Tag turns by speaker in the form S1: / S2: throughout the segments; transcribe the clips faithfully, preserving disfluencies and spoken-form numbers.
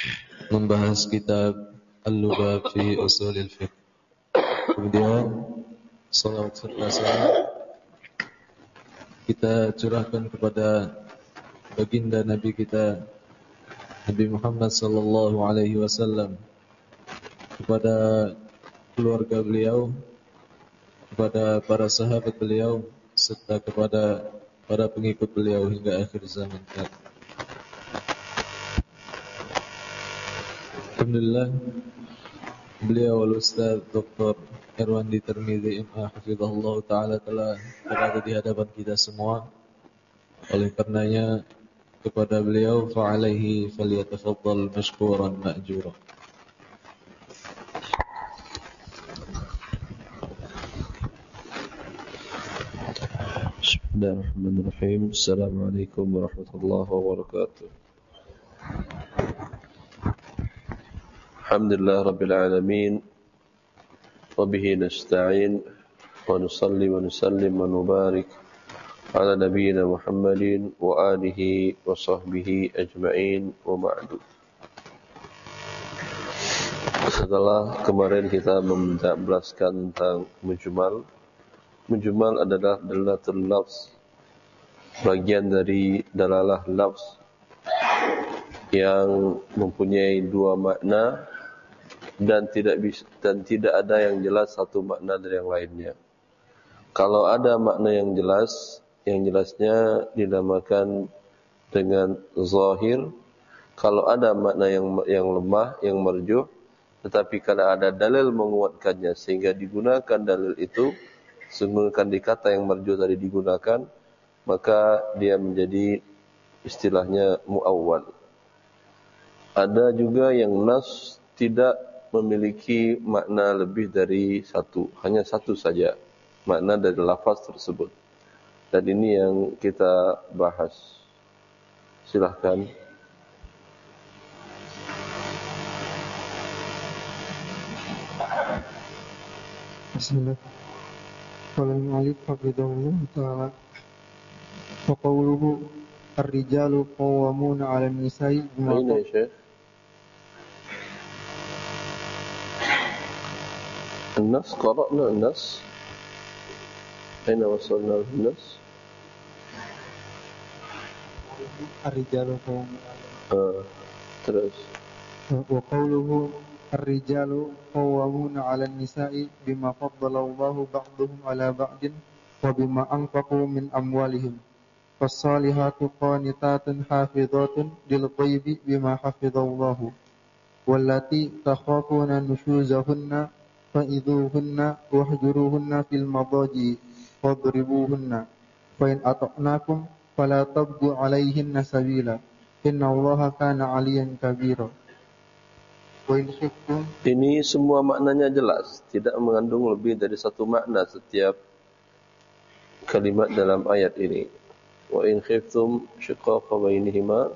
S1: membahas kitab Al-Lubab fi Ushul al-Fiqh. Kemudian salawat serta salam kita curahkan kepada baginda Nabi kita Nabi Muhammad sallallahu alaihi wasallam, kepada keluarga beliau, kepada para sahabat beliau, serta kepada para pengikut beliau hingga akhir zaman. Alhamdulillah, beliau Al-Ustaz Doktor Irwandi Tirmidzi M A hafizahullah ta'ala telah berada di hadapan kita semua. Oleh karenanya kepada beliau fa'alaihi falyatafaddal mashkuran ma'jura.
S2: Bismillahirrahmanirrahim. Assalamualaikum warahmatullahi wabarakatuh. Alhamdulillah rabbil alamin. Wa bihi nasta'in wa nusalli wa nusallim wa nubarik ala nabiyyina Muhammadin wa alihi wa sahbihi ajma'in wa ba'du. Setelah kemarin kita menjelaskan tentang mujmal. Mujmal adalah dalalatul lafz, bagian dari dalalah lafz yang mempunyai dua makna dan tidak bisa, dan tidak ada yang jelas satu makna dari yang lainnya. Kalau ada makna yang jelas, yang jelasnya dinamakan dengan zahir. Kalau ada makna yang yang lemah, yang marjuh, tetapi karena ada dalil menguatkannya sehingga digunakan dalil itu, menggunakan di kata yang marjuh tadi digunakan, maka dia menjadi istilahnya muawwal. Ada juga yang nas tidak memiliki makna lebih dari satu, hanya satu saja makna dari lafaz tersebut. Dan ini yang kita bahas. Silahkan.
S3: Bismillah. Qala al-mu'allif hafizahullah ta'ala wa qawluhu ar-rijalu qawwamuna 'ala an-nisa'i bima
S2: Aina ya Syekh? النص قرأنا النص أين وصلنا النص
S3: الرجال قوامون
S2: آه. terus
S3: وقوله الرجال قوامون على النساء بما فضل الله بعضهم على بعض وبما أنفقوا من أموالهم فالصالحات قانتات حافظات للغيب بما حفظ الله واللاتي تخافون نشوزهن فإذوهن واهجروهن في المضاجع واضربوهن فإن أطعناكم فلا تبغوا عليهن سبيلا إن الله كان عليا كبيرا.
S2: Ini semua maknanya jelas, tidak mengandung lebih dari satu makna setiap kalimat dalam ayat ini. Wa in khiftum shiqaqa bainihima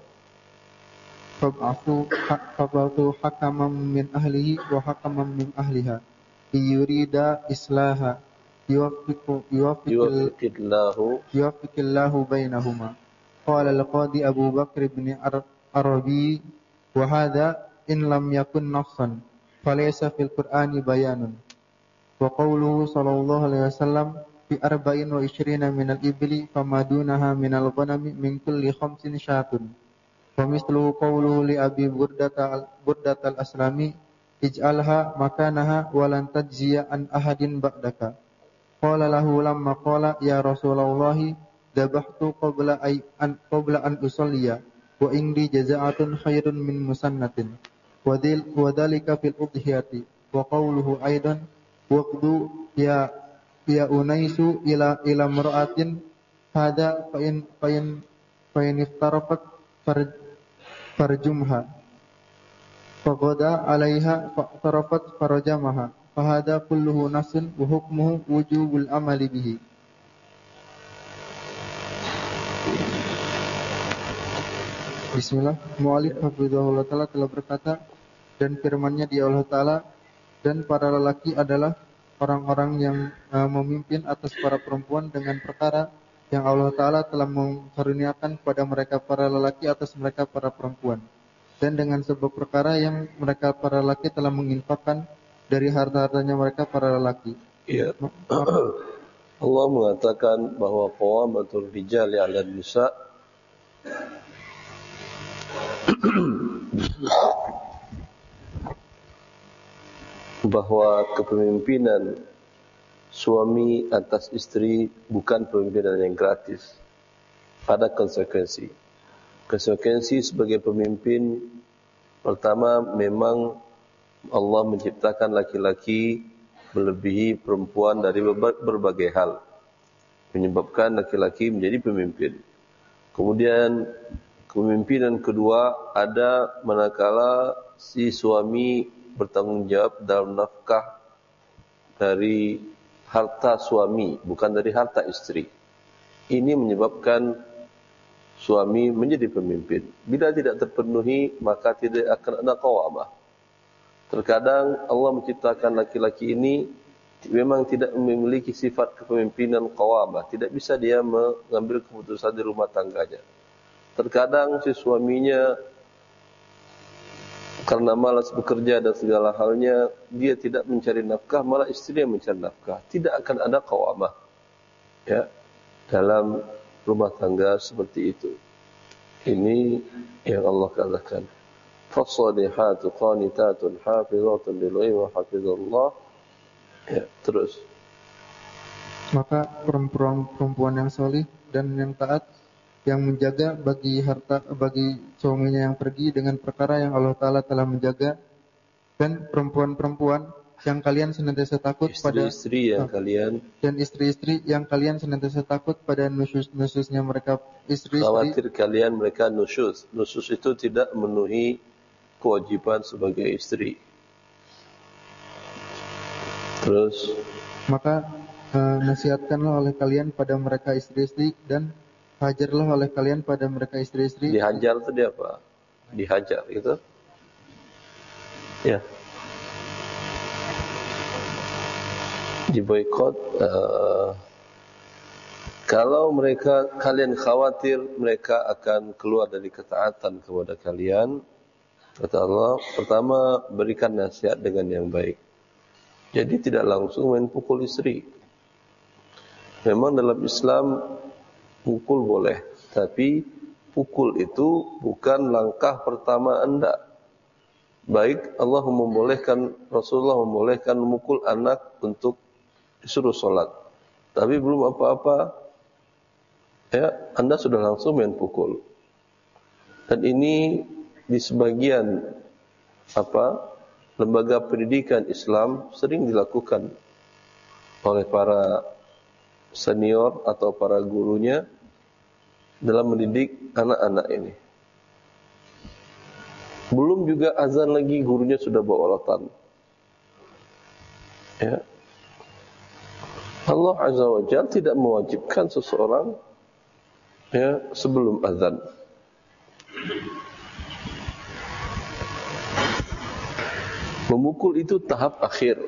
S3: fab'athu hakaman min ahlihi wa hakaman min ahliha yurida islaha yuwaffiqu
S2: yuwaffiqillahu
S3: yuwaffiqillahu bainahuma. Qala al-qadi Abu Bakr bin Arabi wa hadha in lam yakun nafsan falaysa fil Qur'ani bayanun. Wa qawluhu sallallahu alaihi wasallam fi arba'in wa ishrina min al-ibli famadunaha min al-ghanami min kulli khamsin syatun. Wa misluhu qawluhu li Abi Burdatal Burdatal Aslami ij'alha makanaha wa lan tajziya an ahadin ba'daka. Qala lahu lamma qala ya Rasulullah dabahtu qabla ay an qabla an usalliya wa indi jazaa'atun khairun min musannatin wa dhil wa dhalika fil udhiyati. Wa qawluhu aidan waqdu ya ya unaisu ila ila mar'atin hada fa in fa in fa in iftarafat farjumha faqada 'alaiha fa'tarafat farajamaha fahada kulluhu nasun wa hukmuhu wujubul amali bihi. Bismillah. Mu'allif hafizahullah ta'ala telah berkata, dan firman-Nya di Allah Ta'ala, dan para lelaki adalah orang-orang yang uh, memimpin atas para perempuan dengan perkara yang Allah Ta'ala telah mengkaruniakan kepada mereka para lelaki atas mereka para perempuan. dan dengan sebuah perkara yang mereka para laki telah menginfakkan dari harta-hartanya mereka para lelaki.
S2: Iya. Allah mengatakan bahwa qawamatul rijali 'ala nisa bahwa kepemimpinan suami atas istri bukan pemimpinan yang gratis. Ada konsekuensi. Konsekuensi sebagai pemimpin, pertama memang Allah menciptakan laki-laki melebihi perempuan dari berbagai hal, menyebabkan laki-laki menjadi pemimpin. Kemudian kepemimpinan kedua ada manakala si suami bertanggung jawab dalam nafkah dari harta suami, bukan dari harta istri. Ini menyebabkan suami menjadi pemimpin. Bila tidak terpenuhi, maka tidak akan ada qawamah. Terkadang Allah menciptakan laki-laki ini memang tidak memiliki sifat kepemimpinan qawamah. Tidak bisa dia mengambil keputusan di rumah tangganya. Terkadang si suaminya karena malas bekerja dan segala halnya, dia tidak mencari nafkah, malah istri yang mencari nafkah. Tidak akan ada qawamah, ya, dalam rumah tangga seperti itu. Ini yang Allah katakan. Fasalihatu qanitatun hafizatun lil-ghaib wa hafizallah. Ya, terus.
S3: Maka perempuan-perempuan yang solih dan yang taat, yang menjaga bagi harta bagi suaminya yang pergi dengan perkara yang Allah Ta'ala telah menjaga, dan perempuan-perempuan yang kalian senantiasa takut
S2: istri,
S3: pada
S2: istri yang uh, kalian
S3: dan istri-istri yang kalian senantiasa takut pada nusyus-nusyusnya mereka, istri-istri
S2: khawatir kalian mereka nusyus. Nusyus itu tidak memenuhi kewajiban sebagai istri. Terus
S3: maka uh, nasihatkanlah oleh kalian pada mereka istri-istri, dan hajarlah oleh kalian pada mereka istri-istri.
S2: Dihajar itu dia apa? Dihajar gitu. Ya. Diboikot. Uh, kalau mereka kalian khawatir mereka akan keluar dari ketaatan kepada kalian, kata Allah, pertama berikan nasihat dengan yang baik. Jadi tidak langsung main pukul istri. Memang dalam Islam pukul boleh, tapi pukul itu bukan langkah pertama Anda. Baik Allah membolehkan, Rasulullah membolehkan memukul anak untuk disuruh sholat, tapi belum apa-apa, ya Anda sudah langsung main pukul. Dan ini di sebagian apa lembaga pendidikan Islam sering dilakukan oleh para senior atau para gurunya dalam mendidik anak-anak ini. Belum juga azan lagi gurunya sudah bawa rotan. Ya. Allah Azza wa Jalla tidak mewajibkan seseorang, ya, sebelum azan. Memukul itu tahap akhir.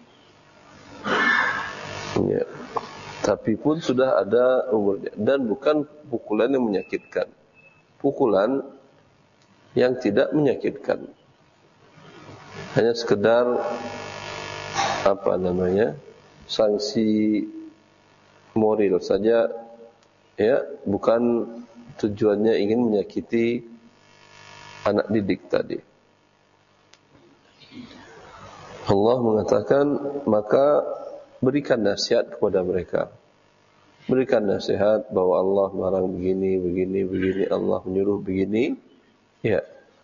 S2: Ya. Tapi pun sudah ada umurnya, dan bukan pukulan yang menyakitkan, pukulan yang tidak menyakitkan, hanya sekedar apa namanya sanksi moral saja, ya, bukan tujuannya ingin menyakiti anak didik tadi. Allah mengatakan, maka berikan nasihat kepada mereka. Berikan nasihat bahwa Allah melarang begini, begini, begini, Allah menyuruh begini. Ya.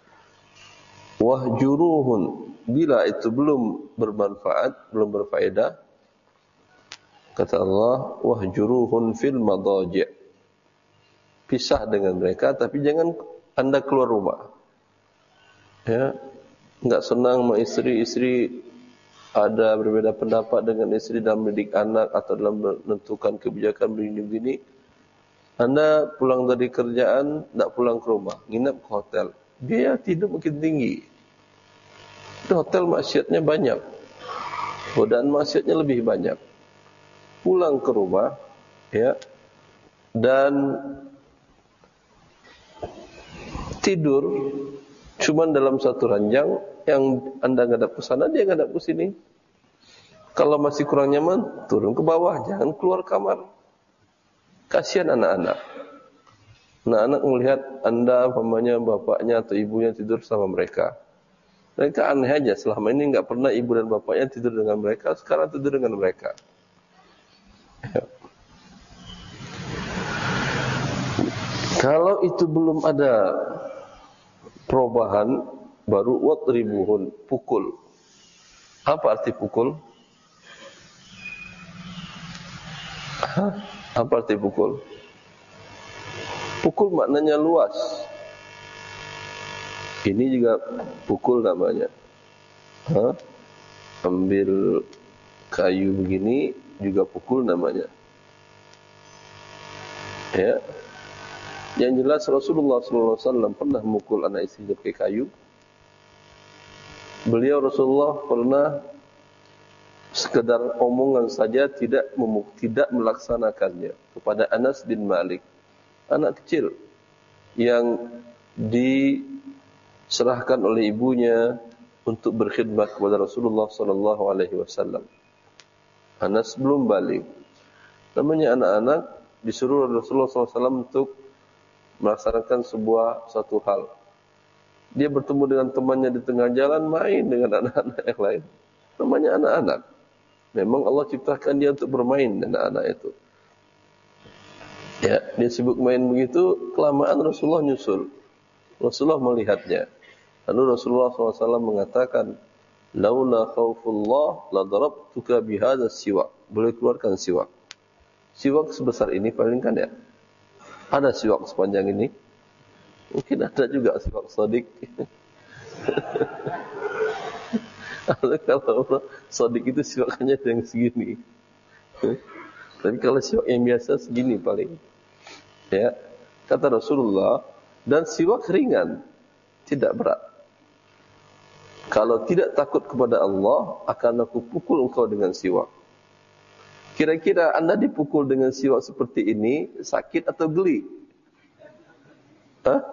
S2: Wahjuruhun, bila itu belum bermanfaat, belum berfaedah, kata Allah, wahjuruhun fil madaji'. Pisah dengan mereka, tapi jangan Anda keluar rumah. Ya. Enggak senang sama istri-istri, ada berbeda pendapat dengan istri dalam mendidik anak atau dalam menentukan kebijakan begini-begini, Anda pulang dari kerjaan, tidak pulang ke rumah, nginap ke hotel, biaya tidur makin tinggi. Di hotel maksiatnya banyak, godaan maksiatnya lebih banyak. Pulang ke rumah, ya, dan tidur Cuman dalam satu ranjang yang Anda ngadap ke sana, dia ngadap ke sini. Kalau masih kurang nyaman, turun ke bawah, jangan keluar kamar. Kasihan anak-anak. Anak-anak melihat Anda, umpamanya bapaknya atau ibunya tidur sama mereka. Mereka aneh aja, selama ini nggak pernah ibu dan bapaknya tidur dengan mereka, sekarang tidur dengan mereka. Kalau itu belum ada perubahan, baru wadribuhun, pukul. Apa arti pukul? Hah? Apa arti pukul? Pukul maknanya luas. Ini juga pukul namanya. Hah? Ambil kayu begini juga pukul namanya. Ya. Yang jelas Rasulullah sallallahu alaihi wasallam pernah memukul anak istrinya pakai kayu. Beliau Rasulullah pernah sekedar omongan saja tidak memuk tidak melaksanakannya kepada Anas bin Malik, anak kecil yang diserahkan oleh ibunya untuk berkhidmat kepada Rasulullah sallallahu alaihi wasallam. Anas belum balik. Namanya anak-anak disuruh Rasulullah sallallahu alaihi wasallam untuk melaksanakan sebuah satu hal. Dia bertemu dengan temannya di tengah jalan, main dengan anak-anak yang lain. Namanya anak-anak. Memang Allah ciptakan dia untuk bermain anak-anak itu. Ya, dia sibuk main begitu, kelamaan Rasulullah nyusul. Rasulullah melihatnya. Lalu Rasulullah sallallahu alaihi wasallam mengatakan, "Laula khaufullah la darabtuka bihadza siwak." Boleh keluarkan siwak. Siwak sebesar ini paling kan ya? Ada siwak sepanjang ini? Mungkin ada juga siwak sodik. Kalau sodik itu siwakannya yang segini. Tapi kalau siwak yang biasa segini paling. Ya, kata Rasulullah, dan siwak ringan, tidak berat. Kalau tidak takut kepada Allah, akan aku pukul engkau dengan siwak. Kira-kira Anda dipukul dengan siwak seperti ini, sakit atau geli? Hah?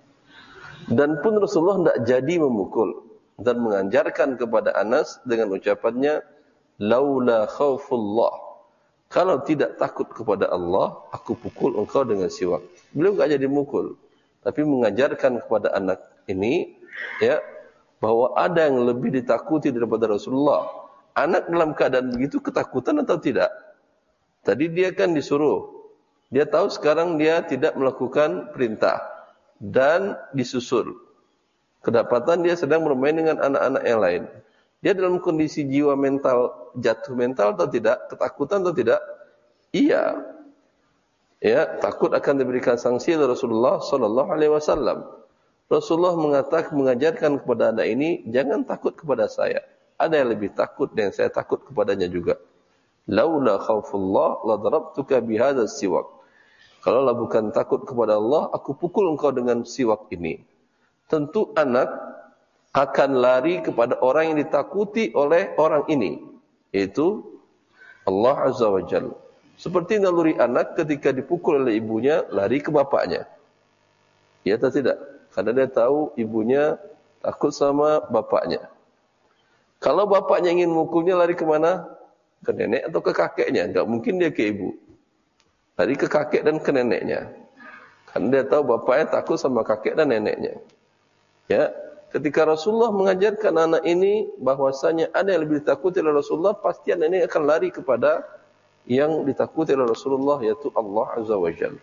S2: Dan pun Rasulullah tidak jadi memukul dan mengajarkan kepada Anas dengan ucapannya, laula khaufullah. Kalau tidak takut kepada Allah, aku pukul engkau dengan siwak. Beliau enggak jadi mukul, tapi mengajarkan kepada anak ini, ya, bahwa ada yang lebih ditakuti daripada Rasulullah. Anak dalam keadaan begitu ketakutan atau tidak? Tadi dia kan disuruh. Dia tahu sekarang dia tidak melakukan perintah dan disusul. Kedapatan dia sedang bermain dengan anak-anak yang lain. Dia dalam kondisi jiwa mental, jatuh mental atau tidak? Ketakutan atau tidak? Iya. Ya, takut akan diberikan sanksi oleh Rasulullah sallallahu alaihi wasallam. Rasulullah mengatakan, mengajarkan kepada anak ini, jangan takut kepada saya. Ada yang lebih takut dan saya takut kepadanya juga. Laula khaufullah la darabtuka bihadza siwak. Kalaulah bukan takut kepada Allah, aku pukul engkau dengan siwak ini. Tentu anak akan lari kepada orang yang ditakuti oleh orang ini, yaitu Allah Azza wa Jalla. Seperti naluri anak ketika dipukul oleh ibunya, lari ke bapaknya. Ya atau tidak? Karena dia tahu ibunya takut sama bapaknya. Kalau bapaknya ingin mukulnya, lari kemana? Ke nenek atau ke kakeknya? Enggak mungkin dia ke ibu. Lari ke kakek dan ke neneknya. Karena dia tahu bapaknya takut sama kakek dan neneknya. Ya, ketika Rasulullah mengajarkan anak ini bahwasanya ada yang lebih ditakuti oleh Rasulullah, pasti anak ini akan lari kepada yang ditakuti oleh Rasulullah, yaitu Allah Azza wa Jalla.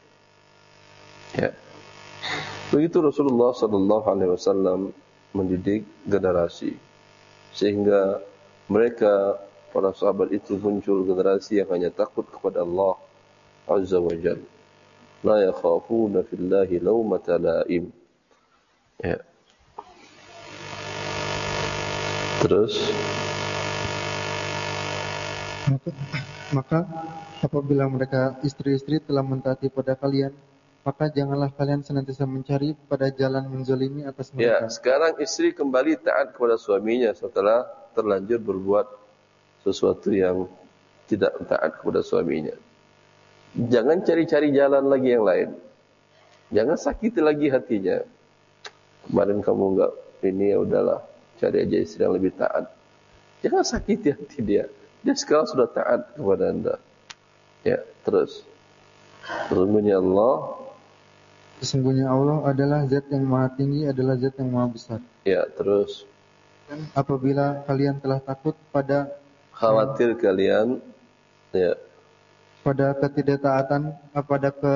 S2: Ya. Begitu Rasulullah sallallahu alaihi wasallam mendidik generasi, sehingga mereka, para sahabat itu, muncul generasi yang hanya takut kepada Allah Azza wa Jalla. La yakhafuna fillahi lawmata laim. Ya. Terus
S3: maka, maka apabila mereka istri-istri telah mentaati pada kalian, maka janganlah kalian senantiasa mencari pada jalan menzalimi atas mereka.
S2: Ya, sekarang istri kembali taat kepada suaminya setelah terlanjur berbuat sesuatu yang tidak taat kepada suaminya. Jangan cari-cari jalan lagi yang lain. Jangan sakiti lagi hatinya. Kemarin kamu enggak ini, ya udahlah, cari aja istri yang lebih taat. Jangan sakiti hati dia. Dia sekarang sudah taat kepada Anda. Ya, terus. Sesungguhnya Allah
S3: Sesungguhnya Allah adalah zat yang maha tinggi, adalah zat yang maha besar.
S2: Ya, terus.
S3: Dan apabila kalian telah takut pada
S2: Khawatir hmm. kalian, ya,
S3: pada ketidaktaatan, pada ke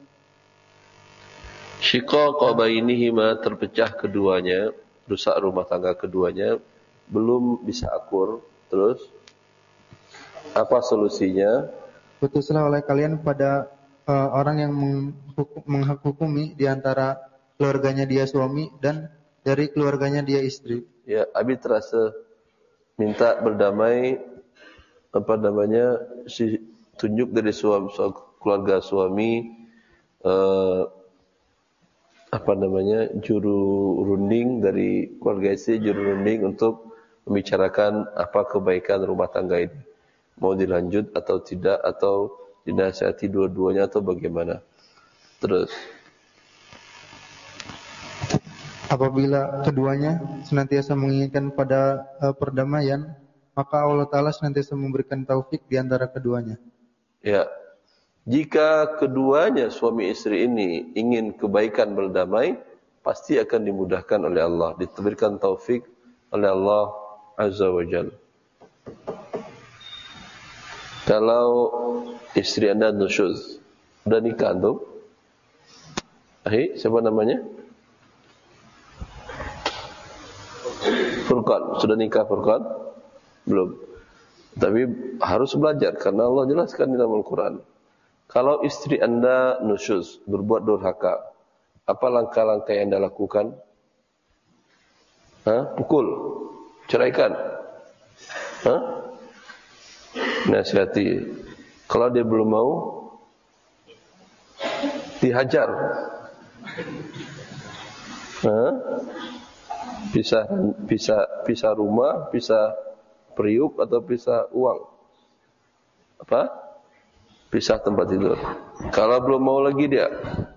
S2: syiqaqa bainihima, terpecah keduanya, rusak rumah tangga keduanya, belum bisa akur. Terus apa solusinya?
S3: Putuslah oleh kalian pada uh, orang yang menghukum, menghukumi di antara keluarganya dia suami dan dari keluarganya dia istri.
S2: Ya, Abi terasa minta berdamai, apa namanya, si tunjuk dari suami, keluarga suami, eh, apa namanya, juru runding dari keluarga istri, juru runding untuk membicarakan apa kebaikan rumah tangga ini, mau dilanjut atau tidak, atau dinasihati dua-duanya atau bagaimana. Terus
S3: apabila keduanya senantiasa menginginkan pada uh, perdamaian, maka Allah Ta'ala senantiasa memberikan taufik di antara keduanya.
S2: Ya, jika keduanya suami istri ini ingin kebaikan berdamai, pasti akan dimudahkan oleh Allah, diberikan taufik oleh Allah Azza wa Jalla. Kalau istri Anda nusyuz, sudah nikah antum? Ahi, siapa namanya? Furqan, sudah nikah Furqan? Belum. Tapi harus belajar karena Allah jelaskan di dalam Al-Quran. Kalau istri Anda nusyuz, berbuat durhaka, apa langkah-langkah yang Anda lakukan? Hah? Pukul, ceraikan. Hah? Nasihati. Kalau dia belum mau, dihajar. Hah? Pisah, pisah, pisah rumah, pisah periuk atau pisah uang. Apa? Pisah tempat tidur. Kalau belum mau lagi dia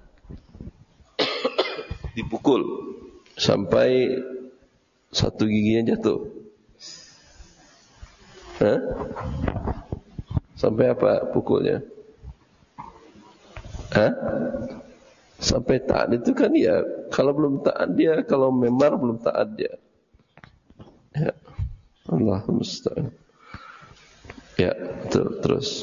S2: dipukul sampai satu giginya jatuh. Hah? Sampai apa pukulnya? Hah? Sampai taat itu kan ya. Kalau belum taat dia, kalau memar belum taat dia. Ya. Allah musta'an. Ya, betul, terus.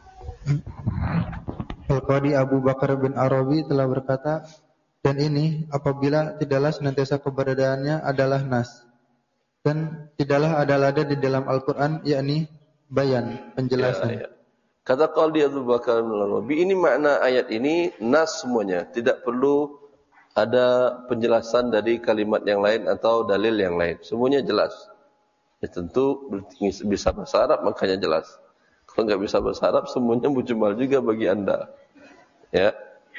S3: Al-Qadi Abu Bakar bin Arabi telah berkata, dan ini apabila tidaklah senantiasa keberadaannya adalah nas, dan tidaklah ada-ada di dalam Al-Quran, yakni bayan, penjelasan.
S2: Ya, ya. Kata Qadi Abu Bakar bin Arabi, ini makna ayat ini nas semuanya, tidak perlu ada penjelasan dari kalimat yang lain atau dalil yang lain, semuanya jelas. Ya tentu bisa bahasa Arab makanya jelas. Kalau enggak bisa bahasa Arab semuanya mujmal juga bagi Anda. Ya.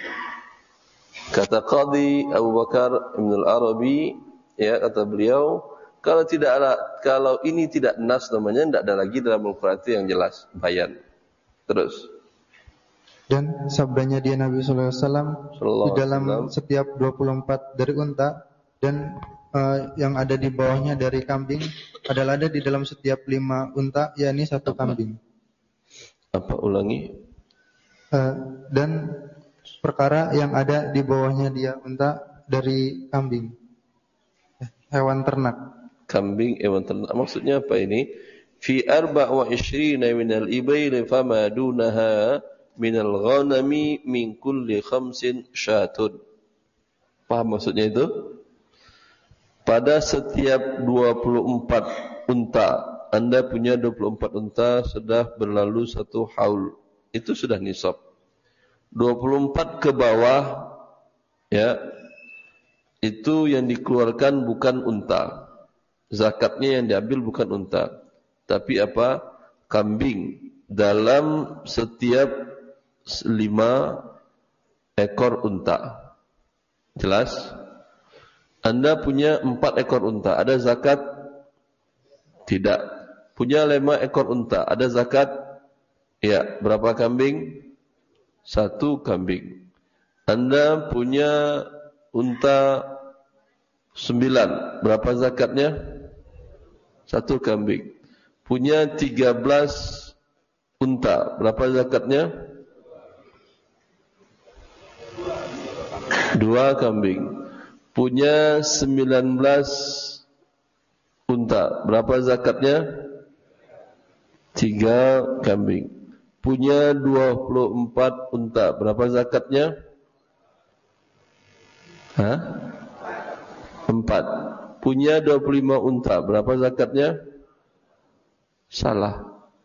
S2: Kata Qadi Abu Bakar bin Arabi, ya, kata beliau, kalau tidak ada, kalau ini tidak nas namanya, tidak ada lagi dalam Al-Quran itu yang jelas, bayan. Terus.
S3: Dan sabdanya dia Nabi Sallallahu Alaihi Wasallam di dalam setiap dua puluh empat dari unta dan uh, yang ada di bawahnya dari kambing adalah ada di dalam setiap lima unta, yakni satu
S2: Apa?
S3: kambing.
S2: Apa ulangi?
S3: Uh, dan perkara yang ada di bawahnya dia unta dari kambing, hewan ternak.
S2: Kambing, hewan ternak. Maksudnya apa ini? Fi arba' wa ishrina minal ibaili fama dunaha minal ghanami min kulli khamsin syatun. Paham maksudnya itu? Pada setiap dua puluh empat unta, Anda punya dua puluh empat unta, sudah berlalu satu haul. Itu sudah nisab. dua puluh empat ke bawah, ya, itu yang dikeluarkan bukan unta. Zakatnya yang diambil bukan unta, tapi apa? Kambing dalam setiap lima ekor unta. Jelas? Anda punya empat ekor unta, ada zakat? Tidak. Punya lima ekor unta, ada zakat? Ya. Berapa kambing? Satu kambing. Anda punya unta Sembilan. Berapa zakatnya? Satu kambing. Punya tiga belas unta. Berapa zakatnya? Dua kambing. Punya sembilan belas unta. Berapa zakatnya? Tiga kambing. Punya dua puluh empat unta. Berapa zakatnya? Hah? Empat. Punya dua puluh lima unta. Berapa zakatnya? Salah.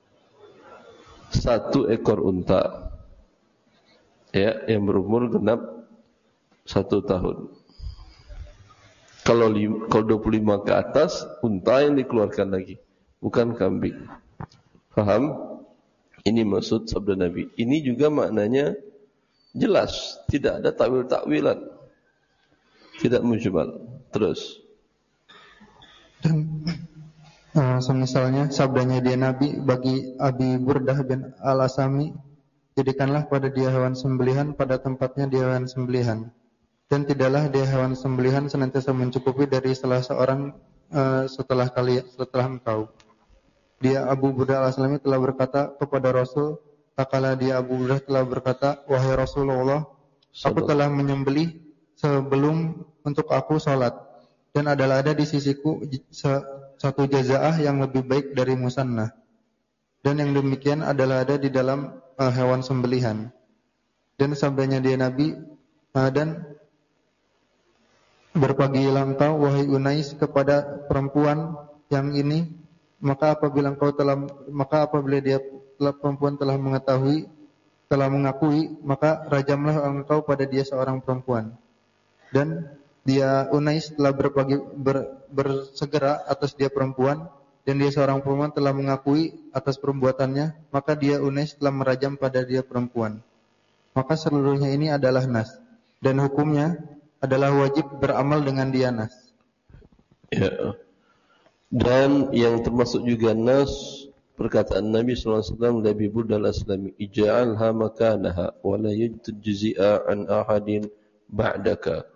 S2: Satu ekor unta. Ya, yang berumur genap satu tahun. Kalau lima, kalau dua puluh lima ke atas, unta yang dikeluarkan lagi, bukan kambing. Faham? Ini maksud sabda Nabi. Ini juga maknanya jelas, tidak ada takwil-takwilan, tidak mujmal. Terus.
S3: Dan uh, semisalnya sabdanya dia Nabi bagi Abi Burdah bin Al-Asami, jadikanlah pada dia hewan sembelihan pada tempatnya dia hewan sembelihan, dan tidaklah dia hewan sembelihan senantiasa mencukupi dari salah seorang uh, setelah kalian setelah engkau. Dia Abu Burdah Al-Aslami telah berkata kepada Rasul, tak kala dia Abu Burdah telah berkata, wahai Rasulullah, aku telah menyembelih sebelum untuk aku salat, dan adalah ada di sisiku satu jazaah yang lebih baik dari musannah, dan yang demikian adalah ada di dalam uh, hewan sembelihan. Dan sabdanya dia Nabi, uh, dan berpagilah engkau wahai Unais kepada perempuan yang ini, maka apabila engkau telah maka apabila dia telah, perempuan telah mengetahui telah mengakui, maka rajamlah engkau pada dia seorang perempuan. Dan dia Unais telah berpagi, ber, bersegera atas dia perempuan, dan dia seorang perempuan telah mengakui atas perbuatannya, maka dia Unais telah merajam pada dia perempuan. Maka seluruhnya ini adalah nas, dan hukumnya adalah wajib beramal dengan dia nas.
S2: Ya. Dan yang termasuk juga nas, perkataan Nabi sallallahu alaihi wasallam Nabi Burdah Al-Aslami, ij'alha makanaha wa la yujzi'a an ahadin ba'daka.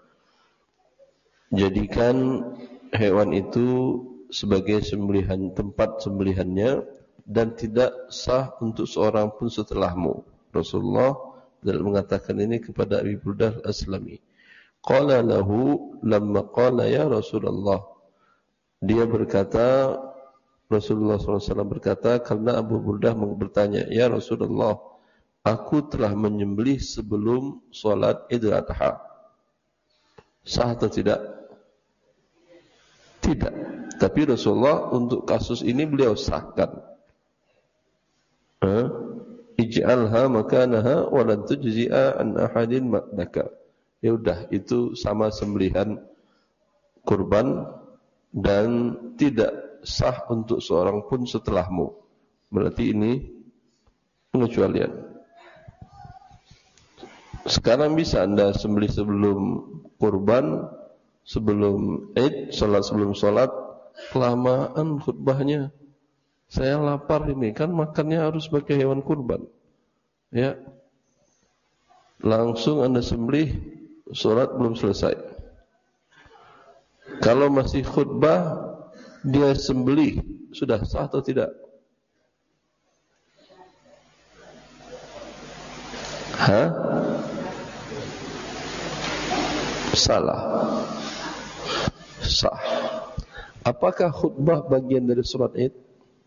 S2: Jadikan hewan itu sebagai sembelihan, tempat sembelihannya, dan tidak sah untuk seorang pun setelahmu. Rasulullah mengatakan ini kepada Abi Burdah Al-Aslami. Qala lahu lamma qala ya Rasulullah. Dia berkata, Rasulullah sallallahu alaihi wasallam berkata, karena Abu Burdah bertanya, ya Rasulullah, aku telah menyembelih sebelum salat Idul Adha. Sah atau tidak? Tidak. Tapi Rasulullah untuk kasus ini beliau sahkan. Eh? Ij'alha makanaha wa lan tujzi'a an ahadin ma'daka. Ya udah, itu sama sembelihan kurban dan tidak sah untuk seorang pun setelahmu. Berarti ini pengecualian. Sekarang bisa Anda sembelih sebelum kurban, sebelum Id, salat sebelum salat, kelamaan khutbahnya. Saya lapar ini, kan makannya harus pakai hewan kurban. Ya. Langsung Anda sembelih, salat belum selesai. Kalau masih khutbah, dia sembelih, sudah sah atau tidak? Hah? Salah. Sah. Apakah khutbah bagian dari surat Id?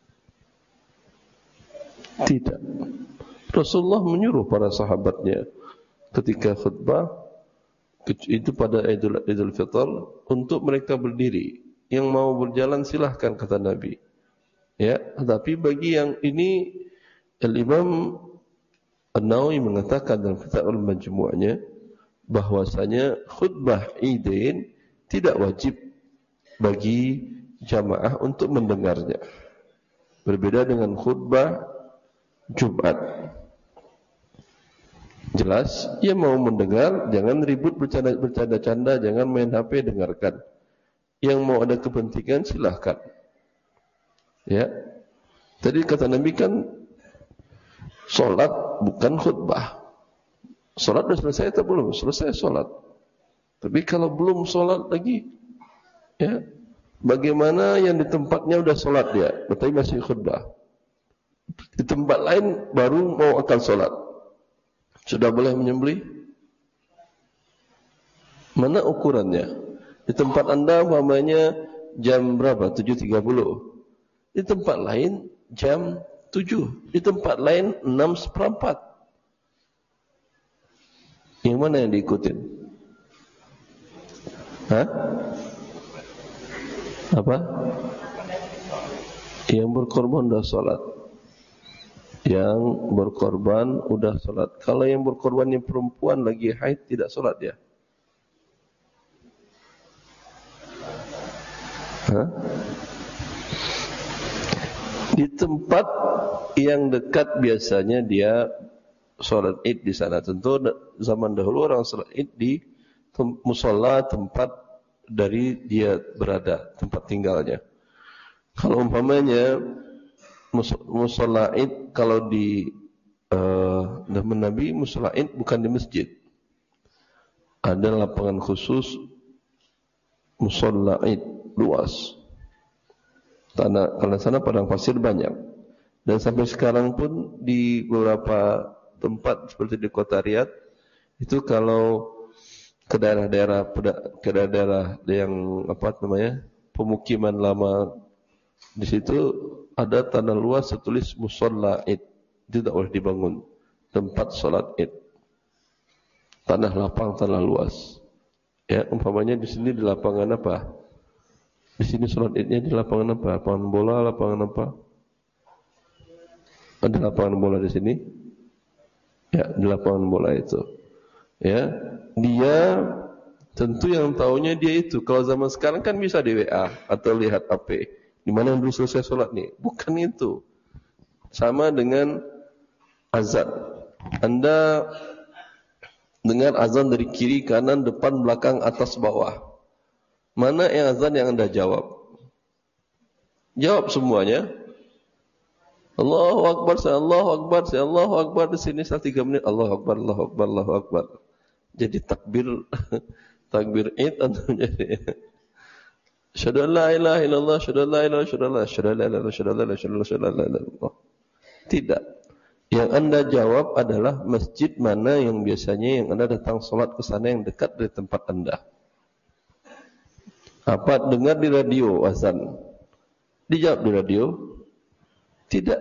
S2: Tidak. Rasulullah menyuruh para sahabatnya ketika khutbah itu pada Idul, Idul Fitr untuk mereka berdiri. Yang mau berjalan silahkan, kata Nabi. Ya, tapi bagi yang ini Al-Imam An-Nawawi mengatakan dalam kitab Al-Majmu'nya bahwasanya khutbah Idain tidak wajib bagi jamaah untuk mendengarnya. Berbeda dengan khutbah Jumat. Jelas, ia mau mendengar, jangan ribut bercanda-bercanda, jangan main H P, dengarkan. Yang mau ada kepentingan silahkan. Ya. Tadi kata Nabi kan solat bukan khutbah. Solat sudah selesai atau belum? Selesai solat. Tapi kalau belum solat lagi, Ya, bagaimana yang di tempatnya udah sholat dia, tetapi masih khutbah. Di tempat lain baru mau akan sholat, sudah boleh menyembelih? Mana ukurannya? Di tempat anda umpamanya jam berapa? tujuh tiga puluh. Di tempat lain jam tujuh. Di tempat lain enam seperempat. Yang mana yang diikutin? Hah? Apa? Yang berkorban udah sholat. Yang berkorban udah sholat. Kalau yang berkorban yang perempuan lagi haid tidak sholat dia. Hah? Di tempat yang dekat biasanya dia sholat id di sana. Tentu zaman dahulu orang sholat id di musola tempat dari dia berada, tempat tinggalnya. Kalau umpamanya musola id, kalau di uh, zaman Nabi musola id bukan di masjid, ada lapangan khusus musola id luas. Tanah, karena sana padang pasir banyak. Dan sampai sekarang pun di beberapa tempat seperti di kota Riyadh itu kalau ke daerah-daerah ke daerah yang apa namanya pemukiman lama, di situ ada tanah luas tertulis musola id, tidak boleh dibangun tempat sholat id. Tanah lapang, tanah luas. Ya, umpamanya di sini di lapangan apa? Di sini sholat idnya di lapangan apa? Lapangan bola, lapangan apa? Ada lapangan bola di sini? Ya, di lapangan bola itu. Ya, dia tentu yang tahunya dia itu. Kalau zaman sekarang kan bisa di W A atau lihat H P. Di mana yang dulu selesai sholat nih? Bukan itu. Sama dengan azan. Anda dengar azan dari kiri, kanan, depan, belakang, atas, bawah. Mana yang azan yang Anda jawab? Jawab semuanya. Allahu Akbar, saya Allahu Akbar, saya Allahu Akbar. Di sini setelah tiga menit Allahu Akbar, Allahu Akbar, Allahu Akbar. Jadi takbir takbir id atau jadi syahadu la ilaha illallah, syahadu la ilaha illallah, syahadu la ilaha illallah, syahadu la ilaha illallah. Tidak. Yang Anda jawab adalah masjid mana yang biasanya yang Anda datang sholat ke sana yang dekat dari tempat Anda. Apa dengar di radio azan? Dijawab di radio? Tidak.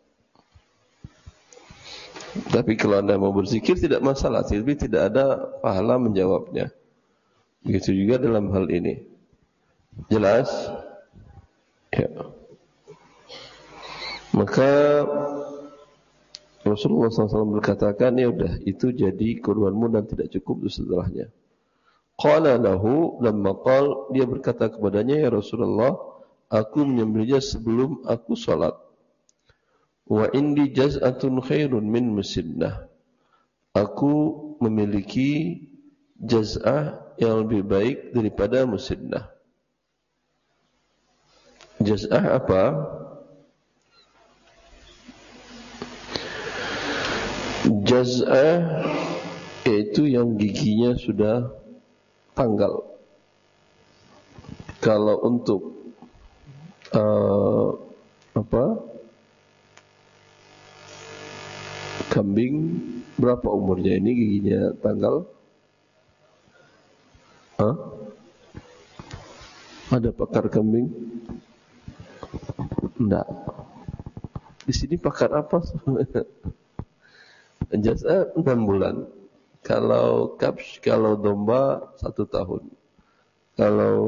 S2: Tapi kalau Anda mau berzikir tidak masalah, tapi tidak ada pahala menjawabnya. Begitu juga dalam hal ini. Jelas? Ya. Maka Rasulullah shallallahu alaihi wasallam berkatakan, ya udah itu jadi kurbanmu dan tidak cukup setelahnya. Qala lahu lamma qal, dia berkata kepadanya, ya Rasulullah, aku menyembelihnya sebelum aku salat. Wa indi jaz'atun khairun min musinnah. Aku memiliki jaz'ah yang lebih baik daripada musinnah. Jaz'ah apa? Jaz'ah yaitu yang giginya sudah tanggal. Kalau untuk uh, apa? Kambing berapa umurnya ini giginya tanggal? Hah? Ada pakar kambing? Enggak. Di sini pakar apa? Jaz'ah enam bulan. Kalau kabsh, kalau domba satu tahun. Kalau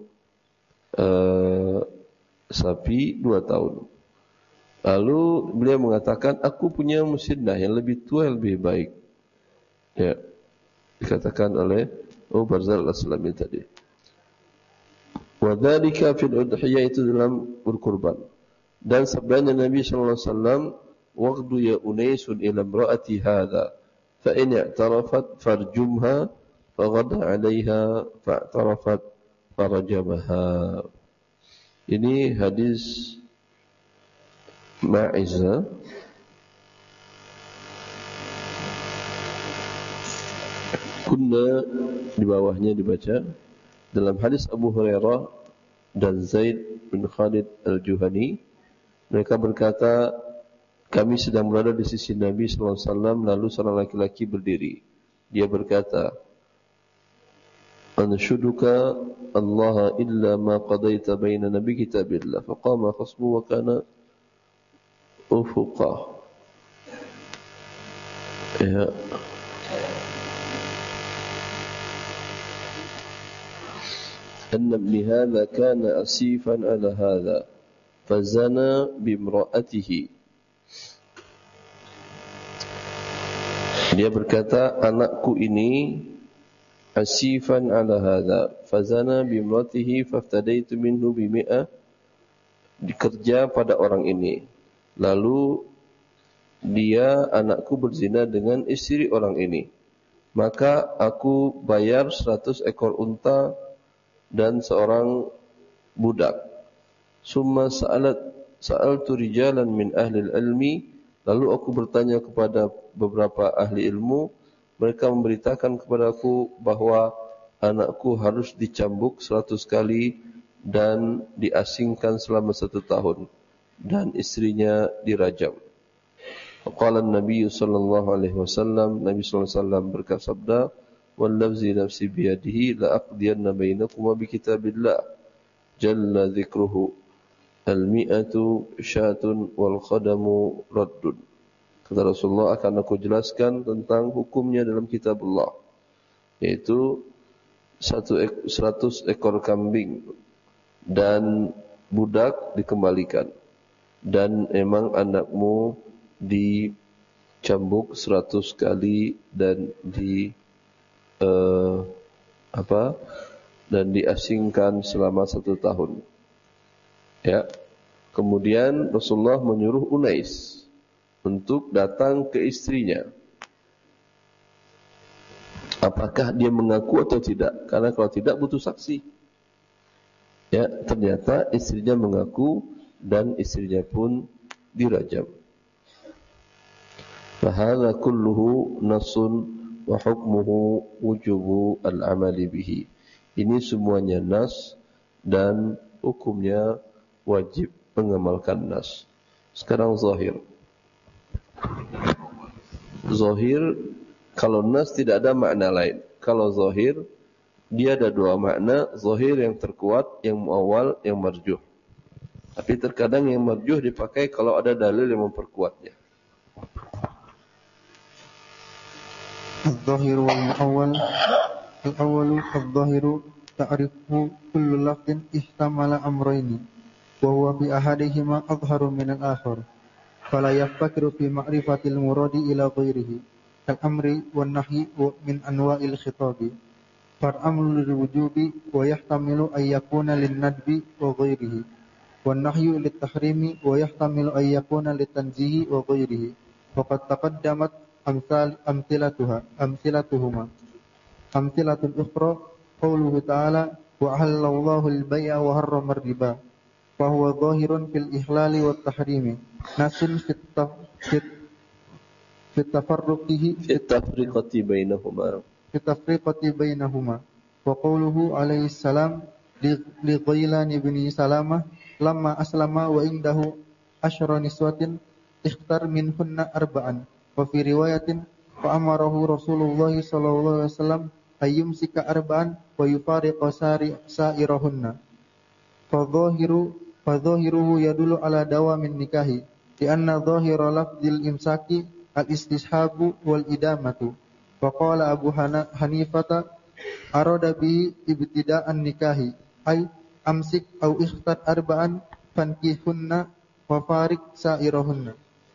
S2: uh, sapi dua tahun. Lalu beliau mengatakan, aku punya musinnah yang lebih tua, yang lebih baik. Ya, dikatakan oleh Abu Barzah al-Aslami tadi. Wa dzalika fil udhiyah, itu dalam berkurban. Dan sabdanya Nabi sallallahu alaihi wasallam, waqdu ya unaisun ila imraati hadha fa in i'tarafat farjumha faghada 'alayha fa'tarafat farajamaha. Ini hadis Ma'izah kunna, di bawahnya dibaca Dalam hadis Abu Hurairah dan Zaid bin Khalid al-Juhani, mereka berkata, kami sedang berada di sisi Nabi sallallahu alaihi wasallam, lalu seorang laki-laki berdiri. Dia berkata, anshuduka Allah illa ma qadaita baina nabi kitabillah. Faqama khasbu wa kana ufuqa. Ya. أن ابن هذا كان أسيفا على هذا فزنى بامرأته. Dia berkata, anakku ini asifan ala hadha fazana bimratihi faftadaitu minhu bimi'ah, dikerja pada orang ini, lalu dia anakku berzina dengan istri orang ini, maka aku bayar seratus ekor unta dan seorang budak. Summa sa'alat sa'altu rijalan min ahli ilmi, lalu aku bertanya kepada beberapa ahli ilmu, mereka memberitakan kepadaku bahwa anakku harus dicambuk seratus kali dan diasingkan selama satu tahun, dan istrinya dirajam. Qala an-nabiy sallallahu alaihi wasallam, Nabi sallallahu alaihi wasallam bersabda, wallafzi nafsi biyadihi la aqdiyanna bainakuma bi kitabillah jalla dzikruhu al-mi'atu syatun wal khadamu raddun. Kata Rasulullah, akan aku jelaskan tentang hukumnya dalam kitab Allah, yaitu satu ek, seratus ekor kambing dan budak dikembalikan, dan emang anakmu dicambuk seratus kali dan di uh, apa dan diasingkan selama satu tahun. Ya. Kemudian Rasulullah menyuruh Unais untuk datang ke istrinya. Apakah dia mengaku atau tidak? Karena kalau tidak butuh saksi. Ya, ternyata istrinya mengaku dan istrinya pun dirajam. Fahadha kulluhu nasun wa hukmuhu wujubu al-amali bihi. Ini semuanya nas dan hukumnya wajib mengamalkan nas. Sekarang zahir. Zahir, kalau nas tidak ada makna lain. Kalau zahir, dia ada dua makna. Zahir yang terkuat, yang muawwal, yang marjuh. Tapi terkadang yang marjuh dipakai kalau ada dalil yang memperkuatnya.
S3: الظاهر والمؤول الأول الظاهر تعرفه كل لفظ احتمل أمرين وهو في أحدهما أظهر من الآخر فلا يفتكر في معرفة المراد إلى غيره كالأمر والنهي من أنواع الخطاب فالأمر للوجوب ويحتمل أن يكون للندب وغيره والنهي للتحريم ويحتمل أن يكون للتنزيه وغيره وقد تقدمت أمثال أمثلتها أمثلتهما أمثلة أخرى قوله تعالى وأحل الله البيع وحرم الربا فهو ظاهر في الإحلال والتحريم نص في في التفرقه
S2: في التفرقة بينهما
S3: في التفرقة بينهما وقوله عليه السلام لغيلان بن سلامة لما أسلم وعنده عشر نسوة اختر منهن أربعا وفي رواية فأمره رسول الله صلى الله عليه وسلم أن يمسك أربعا ويفارق سائرهن فظاهر فظاهره يدل على دوام النكاح لأن ظاهر لفظ الإمساك الاستصحاب والإدامة وقال أبو حنيفة أراد به ابتداء النكاح أي أمسك أو اختر أربعا فانكحهن وفارق سائرهن.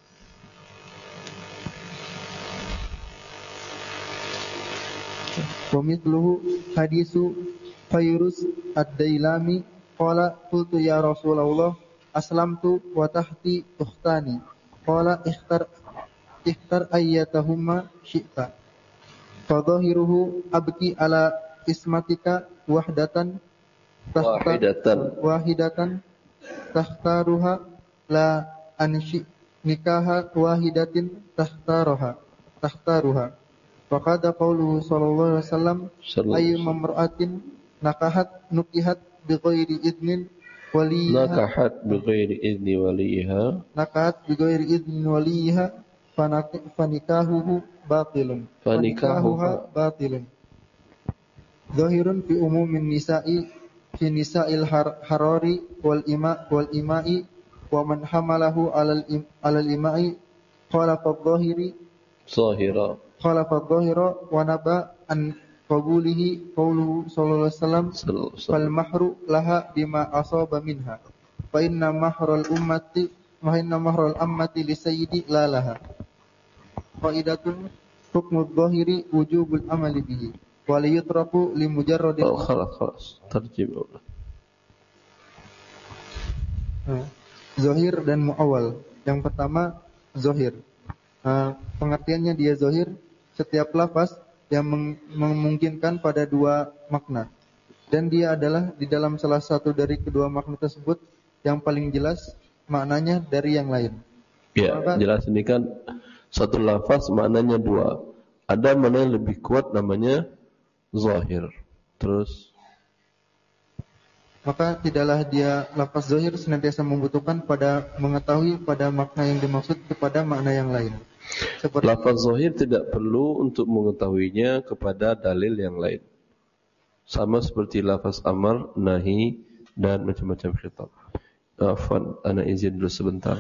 S3: ومثله حديث فيروز الديلامي قال قلت يا رسول الله أسلمت وتحتي أختاني قال اختر اختر أيتهما شئت فظاهره أبكي على اسمتك وحدة
S2: واحدة
S3: واحدة تختارها لا أنشئ نكاح واحدة تختارها تختارها وقد قوله صلى الله عليه وسلم أي امرأة nakahat nukihat bighairi idnin waliha
S2: nakahat bighairi idni waliha
S3: nakahat bighairi idnin waliha fanikahuhu batilun
S2: fanikahuha
S3: batilun zahirun fi umumin nisa'i fi nisa'il harari wal ima wal ima'i wa man hamalahu 'alal alal ima'i khalafa adh-dhahiri
S2: zahira
S3: khalafa adh-dhahira wa naba an qabulihi qawluhu sallallahu alaihi wasallam fal mahru laha bima asaba minha fa inna mahral ummati wa inna mahral ammati li sayyidi la laha qaidatun hukmu adh-dhahiri wujubul amali bihi wa la yutraku li mujarradil
S2: oh khalas khalas terjemah
S3: zahir dan muawwal. Yang pertama zahir. Uh, pengertiannya dia zahir setiap lafaz yang meng- memungkinkan pada dua makna. Dan dia adalah di dalam salah satu dari kedua makna tersebut yang paling jelas maknanya dari yang lain.
S2: Ya, maka, jelas ini kan satu lafaz maknanya dua. Ada mana yang lebih kuat namanya zahir. Terus
S3: maka tidaklah dia lafaz zahir senantiasa membutuhkan pada mengetahui pada makna yang dimaksud kepada makna yang lain. Seperti
S2: lafaz zahir tidak perlu untuk mengetahuinya kepada dalil yang lain. Sama seperti lafaz amar, nahi dan macam-macam khitab. Afwan, ana izin dulu sebentar.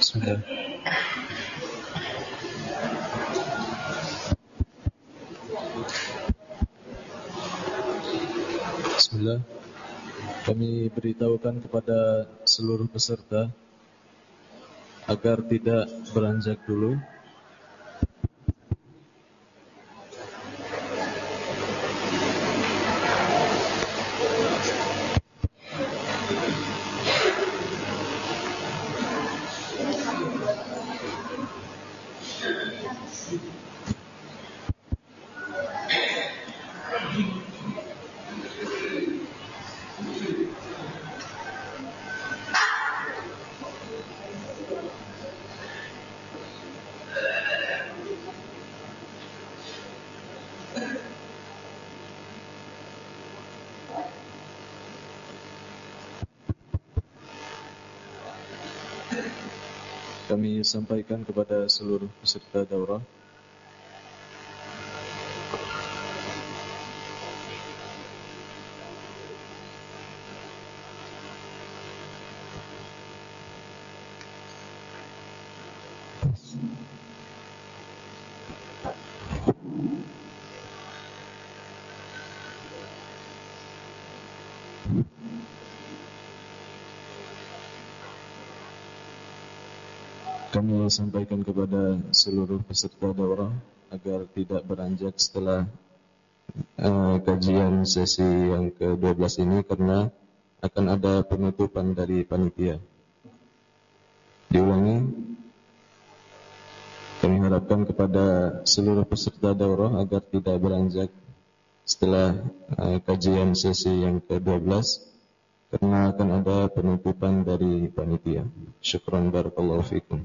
S1: Bismillah. Bismillah. Kami beritahukan kepada seluruh peserta agar tidak beranjak dulu. Kami sampaikan kepada seluruh peserta daurah Kami sampaikan kepada seluruh peserta daurah agar tidak beranjak setelah uh, kajian sesi yang ke dua belas ini, karena akan ada penutupan dari panitia. Diulangi, kami harapkan kepada seluruh peserta daurah agar tidak beranjak setelah uh, kajian sesi yang ke dua belas, karena akan ada penutupan dari panitia. Syukran, barakallahu fikum.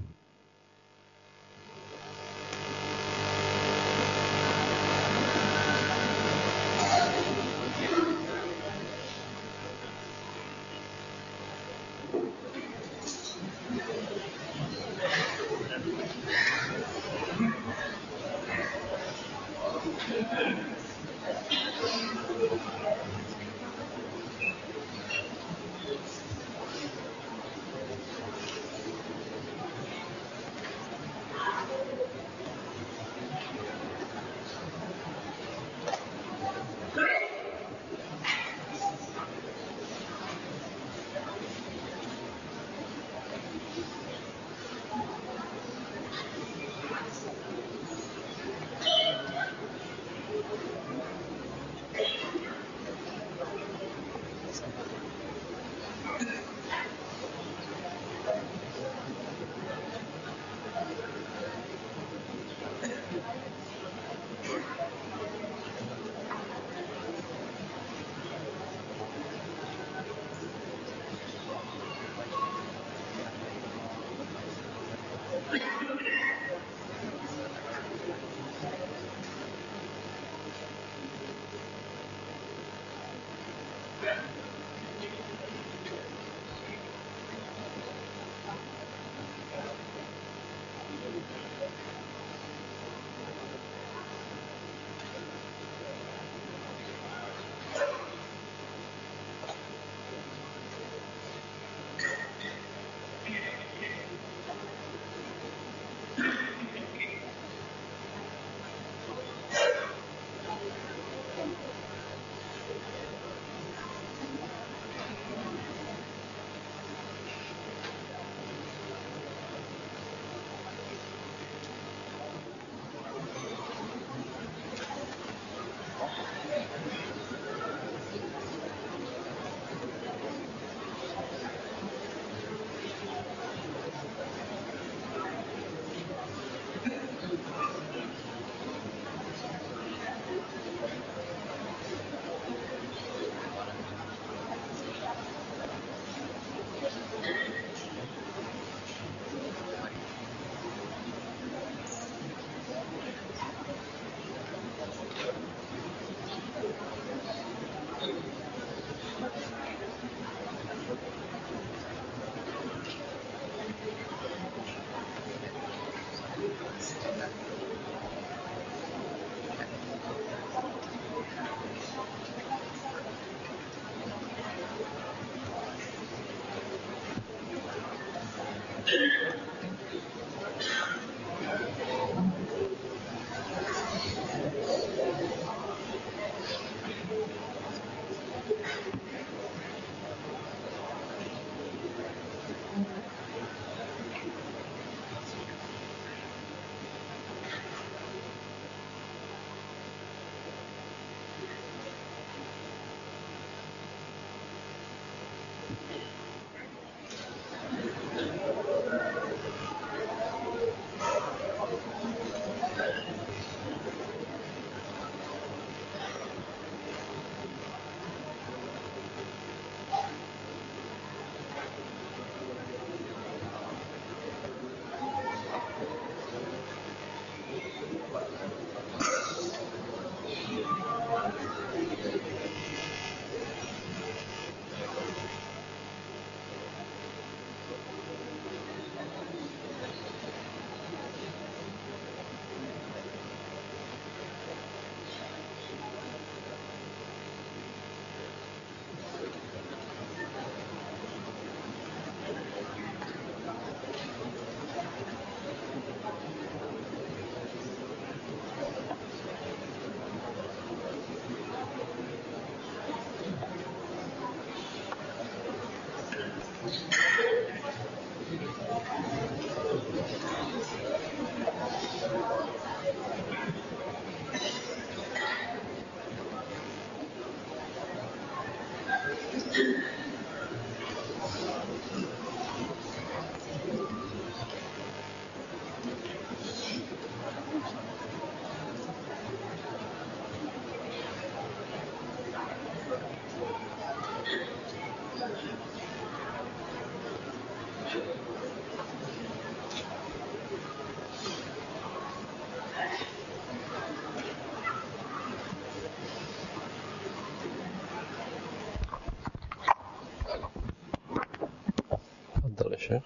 S2: تفضل يا شيخ.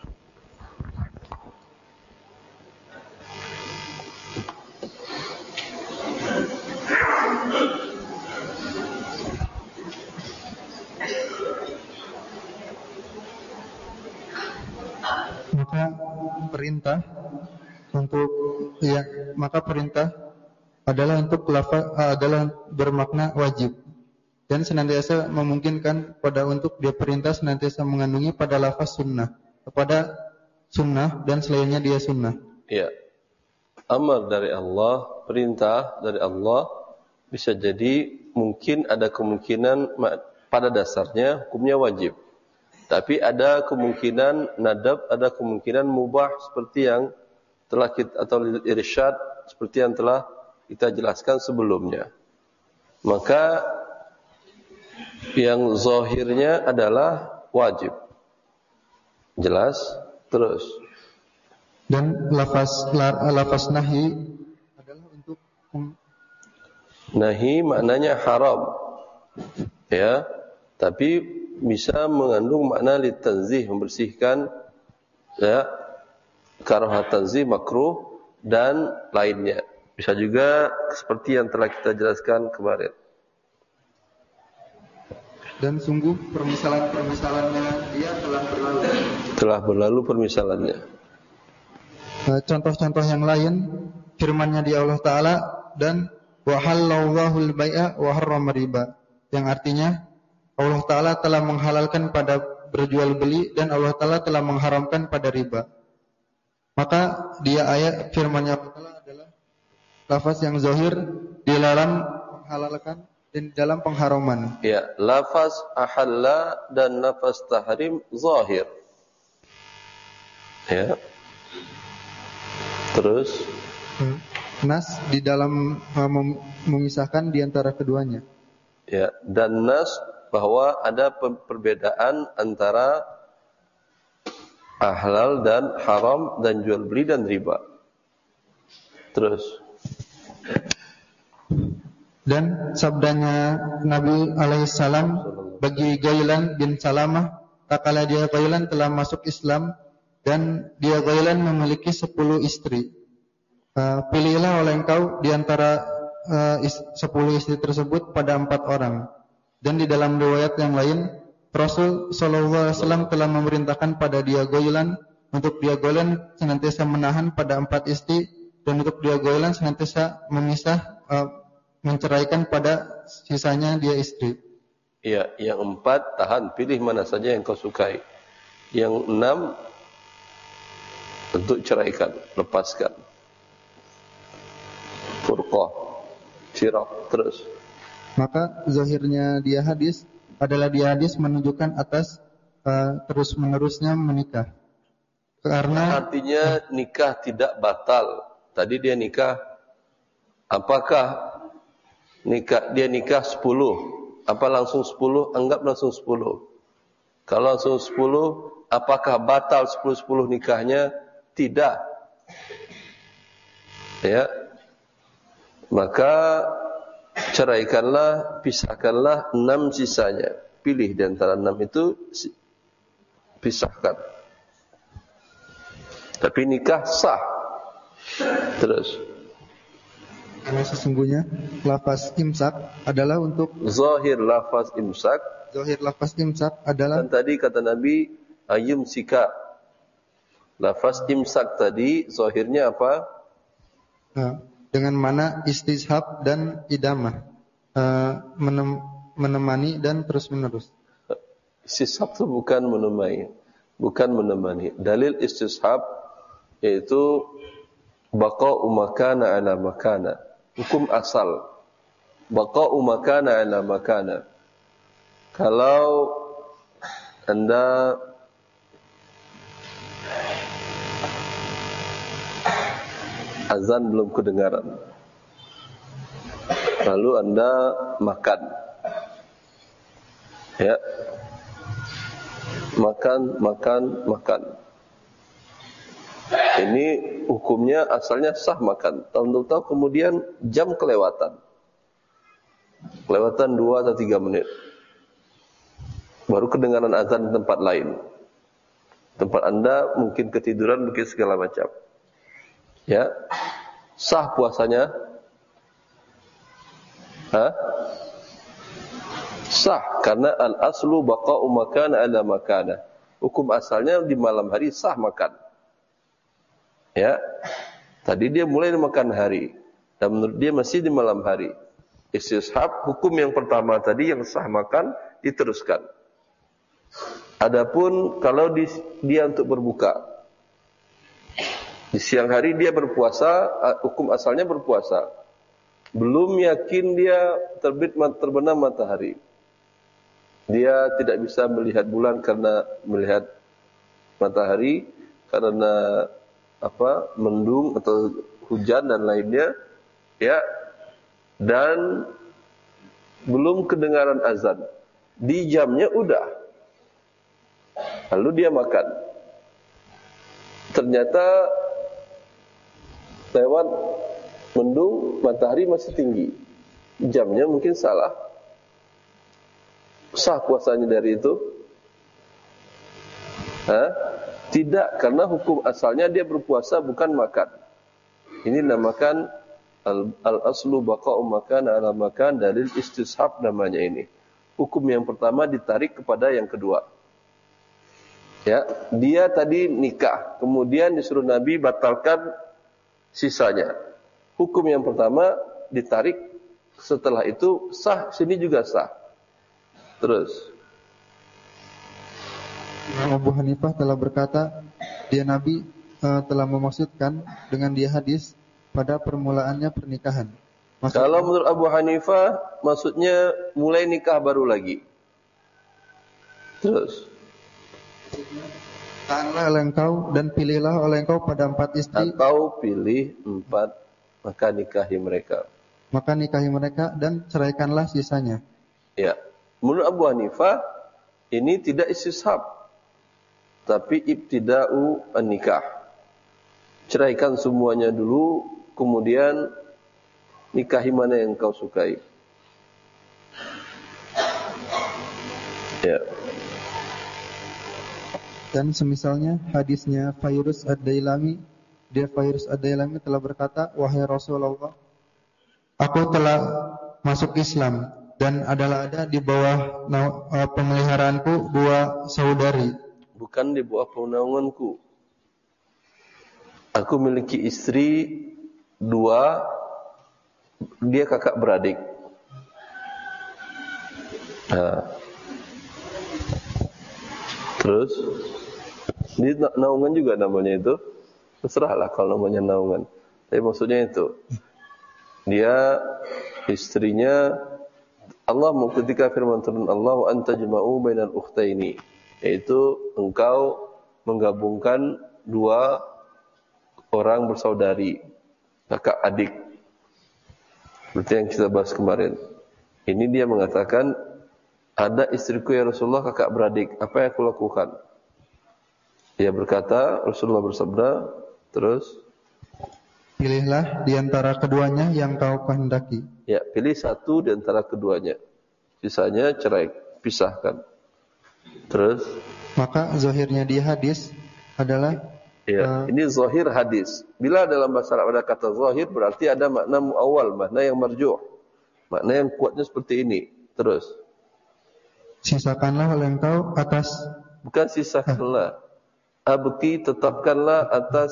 S3: Maka perintah untuk ya maka perintah adalah untuk lafaz adalah bermakna wajib dan senantiasa memungkinkan pada untuk dia perintah senantiasa mengandungi pada lafaz sunnah kepada sunnah dan selainnya dia sunnah.
S2: Ya. Amar dari Allah, perintah dari Allah bisa jadi mungkin ada kemungkinan pada dasarnya hukumnya wajib. Tapi ada kemungkinan nadab, ada kemungkinan mubah seperti yang telah kita atau irsyad seperti yang telah kita jelaskan sebelumnya. Maka yang zahirnya adalah wajib. Jelas? Terus.
S3: Dan lafaz lafaz nahi adalah untuk
S2: nahi maknanya haram. Ya, tapi bisa mengandung makna litanzih, membersihkan, ya, karahat tanzih, makruh dan lainnya. Bisa juga seperti yang telah kita jelaskan kemarin.
S3: Dan sungguh permisalan-permisalannya dia telah berlalu.
S2: Telah berlalu permisalannya.
S3: Contoh-contoh yang lain firman-Nya di Allah Ta'ala dan wa halallahu al-bai'a wa harrama riba, yang artinya Allah Ta'ala telah menghalalkan pada berjual beli dan Allah Ta'ala telah mengharamkan pada riba. Maka dia ayat firman-Nya Allah Ta'ala adalah lafaz yang zahir di dalam menghalalkan dan di dalam pengharaman.
S2: Ya, lafaz ahalla dan lafaz tahrim zahir. Ya. Terus
S3: nas di dalam uh, mem- memisahkan di antara keduanya.
S2: Ya, dan nas bahwa ada perbedaan antara halal dan haram dan jual beli dan riba. Terus.
S3: Dan sabdanya Nabi alaihissalam bagi Ghailan bin Salamah, tak kala dia Ghailan telah masuk Islam dan dia Ghailan memiliki sepuluh istri. Uh, pilihlah oleh engkau di antara uh, is, sepuluh istri tersebut pada empat orang. Dan di dalam riwayat yang lain, Rasul Shallallahu Alaihi Wasallam telah memerintahkan pada dia Ghailan untuk dia Ghailan senantiasa menahan pada empat istri dan untuk dia Ghailan senantiasa memisah, uh, menceraikan pada sisanya dia istri.
S2: Iya, yang empat tahan, pilih mana saja yang kau sukai. Yang enam untuk ceraikan, lepaskan. Furqah, syirah, terus.
S3: Maka zahirnya dia hadis adalah dia hadis menunjukkan atas uh, terus menerusnya menikah. Karena
S2: artinya nikah tidak batal. Tadi dia nikah, apakah nikah dia nikah sepuluh? Apa langsung sepuluh? Anggap langsung sepuluh. Kalau langsung sepuluh, apakah batal sepuluh-sepuluh nikahnya? Tidak. Ya. Maka ceraikanlah, pisahkanlah enam sisanya. Pilih di antara enam itu, pisahkan. Tapi nikah sah. Terus.
S3: Karena sesungguhnya lafaz imsak adalah untuk
S2: Zahir lafaz imsak.
S3: Zahir lafaz imsak adalah.
S2: Dan tadi kata Nabi ayum sika. Lafaz imsak tadi zahirnya apa?
S3: Uh, dengan mana istishab dan idamah, uh, menem, menemani dan terus menerus.
S2: Istishab itu bukan menemani, bukan menemani. Dalil istishab yaitu baqa'u makana ala makana. Hukum asal baqa'u makana ala makana. Kalau Anda azan belum kedengaran, lalu Anda makan, ya, makan, makan, makan. Ini hukumnya asalnya sah makan. Tahu-tahu kemudian jam kelewatan, kelewatan dua atau tiga menit, baru kedengaran azan di tempat lain. Tempat Anda mungkin ketiduran, mungkin segala macam. Ya, sah puasanya? Hah? Sah, karena al-aslu baqa'u makana ala makana. Hukum asalnya di malam hari sah makan. Ya, tadi dia mulai makan hari, dan menurut dia masih di malam hari. Istishab, hukum yang pertama tadi yang sah makan, diteruskan. Adapun kalau di, dia untuk berbuka, di siang hari dia berpuasa, hukum asalnya berpuasa. Belum yakin dia terbit terbenam matahari. Dia tidak bisa melihat bulan karena melihat matahari, karena apa? Mendung atau hujan dan lainnya, ya. Dan belum kedengaran azan. Di jamnya udah. Lalu dia makan. Ternyata lewat mendung, matahari masih tinggi. Jamnya mungkin salah. Sah puasanya dari itu? Hah? Tidak, karena hukum asalnya dia berpuasa bukan makan. Ini dinamakan al-aslu baqa'u makan ala makan, dalil istishab namanya ini. Hukum yang pertama ditarik kepada yang kedua. Ya, dia tadi nikah, kemudian disuruh Nabi batalkan sisanya. Hukum yang pertama ditarik, setelah itu sah, sini juga sah. Terus
S3: Imam Abu Hanifah telah berkata, dia Nabi uh, telah memaksudkan dengan dia hadis pada permulaannya pernikahan. Maksudnya,
S2: kalau menurut Abu Hanifah, maksudnya mulai nikah baru lagi. Terus
S3: taatlah oleh engkau dan pilihlah oleh engkau pada empat istri,
S2: atau pilih empat, maka nikahi mereka.
S3: Maka nikahi mereka dan ceraikanlah sisanya.
S2: Ya, menurut Abu Hanifah ini tidak istishab, tapi ibtida'u an-nikah. Ceraikan semuanya dulu, kemudian nikahi mana yang kau sukai. Ya.
S3: Dan semisalnya hadisnya Fayrus Ad-Dailami, dia Fayrus Ad-Dailami telah berkata, wahai Rasulullah, aku telah masuk Islam dan adalah ada di bawah uh, pemeliharaanku dua saudari.
S2: Bukan di bawah penaunganku. Aku memiliki istri dua, dia kakak beradik. Nah. Terus di naungan juga namanya itu. Terserahlah kalau namanya naungan. Tapi maksudnya itu, dia istrinya, Allah ketika firman turun Allah wa antajma'u bainal ukhtaini, yaitu engkau menggabungkan dua orang bersaudari, kakak adik. Seperti yang kita bahas kemarin. Ini dia mengatakan, ada istriku ya Rasulullah kakak beradik, apa yang aku lakukan? Dia berkata, Rasulullah bersabda, terus
S3: Pilihlah di antara keduanya yang kau kehendaki.
S2: Ya, pilih satu di antara keduanya. Sisanya cerai, pisahkan. Terus?
S3: Maka zahirnya di hadis adalah
S2: ya,
S3: uh,
S2: ini zahir hadis. Bila dalam bahasa Arab ada kata zahir, berarti ada makna muawwal, makna yang marjuh. Makna yang kuatnya seperti ini. Terus?
S3: Sisakanlah oleh engkau atas.
S2: Bukan sisakanlah. Abki, tetapkanlah atas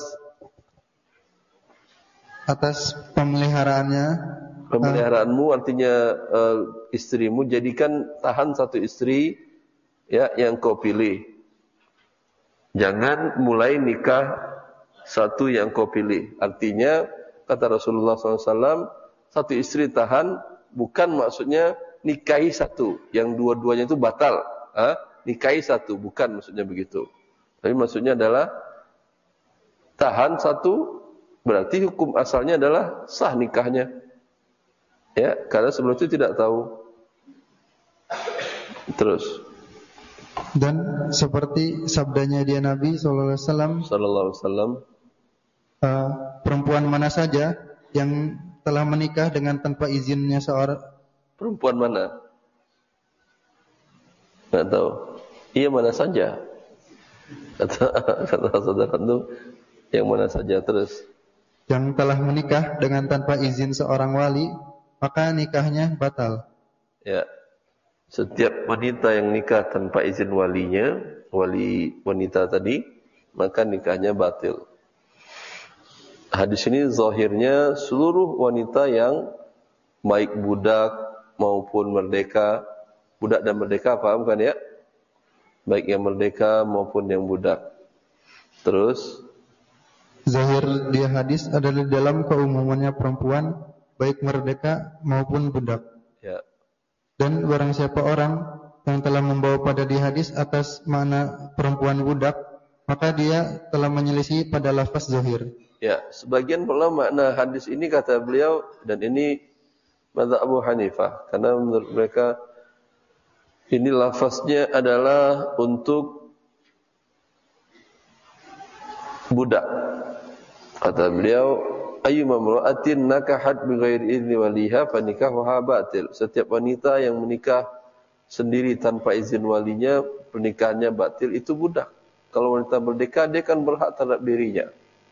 S2: atas
S3: pemeliharaannya.
S2: Pemeliharaanmu artinya uh, istrimu, jadikan tahan satu istri ya yang kau pilih. Jangan mulai nikah satu yang kau pilih. Artinya kata Rasulullah shallallahu alaihi wasallam, satu istri tahan bukan maksudnya nikahi satu, yang dua-duanya itu batal. Ha? Nikahi satu, bukan maksudnya begitu. Tapi maksudnya adalah tahan satu, berarti hukum asalnya adalah sah nikahnya. Ya, karena sebelum itu tidak tahu. Terus.
S3: Dan seperti sabdanya dia Nabi sallallahu alaihi wasallam,
S2: sallallahu alaihi wasallam,
S3: uh, perempuan mana saja yang telah menikah dengan tanpa izinnya seorang.
S2: Perempuan mana? Enggak tahu. Iya, mana saja. Kata kata saudara itu yang mana saja. Terus.
S3: Yang telah menikah dengan tanpa izin seorang wali, maka nikahnya batal.
S2: Ya. Setiap wanita yang nikah tanpa izin walinya, wali wanita tadi, maka nikahnya batil. Hadis ini zahirnya seluruh wanita yang baik budak maupun merdeka, budak dan merdeka, paham kan ya? Baik yang merdeka maupun yang budak. Terus,
S3: zahir dia hadis adalah dalam keumumannya perempuan, baik merdeka maupun budak.
S2: Ya.
S3: Dan barang siapa orang yang telah membawa pada di hadis atas makna perempuan budak, maka dia telah menyelisih pada lafaz zahir.
S2: Ya, sebagian ulama makna hadis ini kata beliau, dan ini mazhab Abu Hanifah, karena menurut mereka ini lafaznya adalah untuk budak. Kata beliau, ayyuma imra'atin nakahat bighairi izni waliha fa nikahuha batil. Setiap wanita yang menikah sendiri tanpa izin walinya, pernikahannya batil, itu budak. Kalau wanita merdeka, dia kan berhak terhadap dirinya.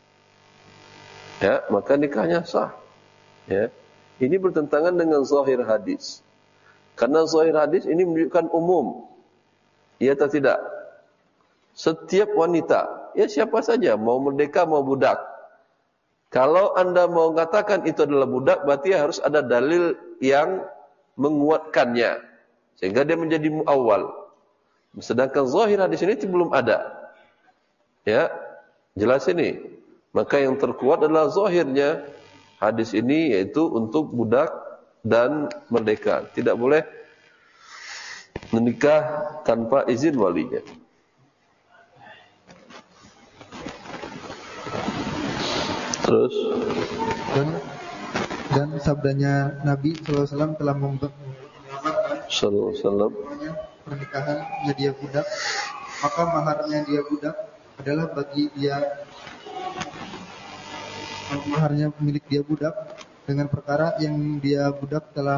S2: Ya, maka nikahnya sah. Ya. Ini bertentangan dengan zahir hadis. Karena zahir hadis ini menunjukkan umum. Ya atau tidak? Setiap wanita, ya siapa saja, mau merdeka mau budak. Kalau anda mau mengatakan itu adalah budak, berarti harus ada dalil yang menguatkannya, sehingga dia menjadi muawwal. Sedangkan zahir hadis ini belum ada. Ya, jelas ini. Maka yang terkuat adalah zahirnya hadis ini, yaitu untuk budak dan merdeka. Tidak boleh menikah tanpa izin walinya. Terus
S3: dan dan sabdanya Nabi sallallahu alaihi wasallam telah mengabarkan
S2: sallallahu alaihi wasallam
S3: pernikahannya dia budak, maka maharnya dia budak adalah bagi dia, maharnya milik dia budak dengan perkara yang dia budak telah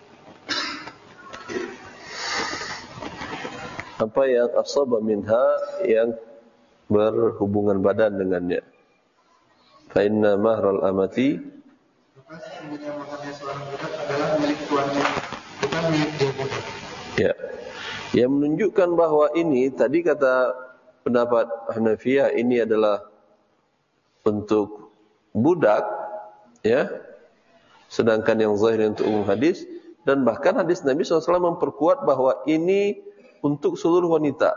S2: apa yang asaba minha, yang berhubungan badan dengannya. Fa inna mahral amati,
S3: maka sesungguhnya maharnya seorang budak adalah milik tuannya, bukan milik dia budak.
S2: Ya. Yang menunjukkan bahwa ini tadi kata pendapat Hanafiyah ini adalah untuk budak, ya. Sedangkan yang zahir untuk umum hadis, dan bahkan hadis Nabi shallallahu alaihi wasallam memperkuat bahwa ini untuk seluruh wanita.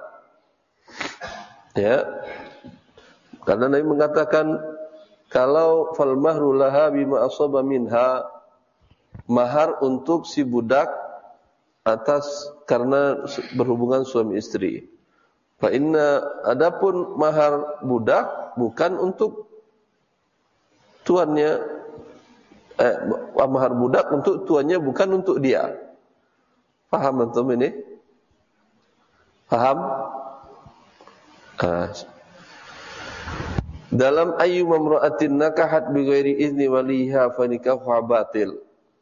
S2: Ya. Karena Nabi mengatakan kalau fal mahru laha bima asaba minha, mahar untuk si budak atas karena berhubungan suami istri. Fa inna, adapun mahar budak bukan untuk tuannya, eh, mahar budak untuk tuannya, bukan untuk dia. Paham antum ini? Paham? Ah. Dalam ayyu mamra'atin nakahat bighairi izni waliha fa nikahuha batil.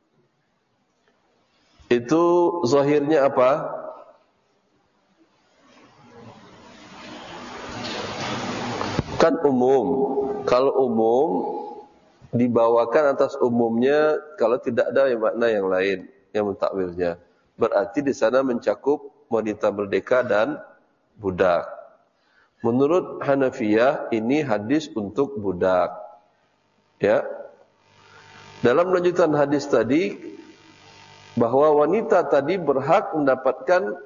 S2: Itu zahirnya apa? Kan umum. Kalau umum dibawakan atas umumnya kalau tidak ada makna yang lain yang mentakwilnya. Berarti di sana mencakup wanita merdeka dan budak. Menurut Hanafiyah ini hadis untuk budak. Ya. Dalam lanjutan hadis tadi bahwa wanita tadi berhak mendapatkan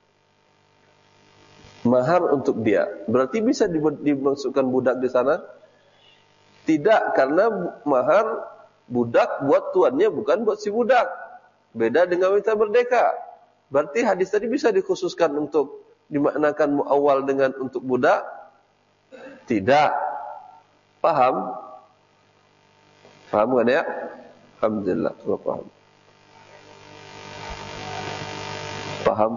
S2: mahar untuk dia. Berarti bisa dimasukkan budak di sana? Tidak, karena mahar budak buat tuannya bukan buat si budak. Beda dengan wanita merdeka. Berarti hadis tadi bisa dikhususkan untuk dimaknakan muawwal dengan untuk budak? Tidak. Paham? Paham kan ya? Alhamdulillah, sudah paham. Paham?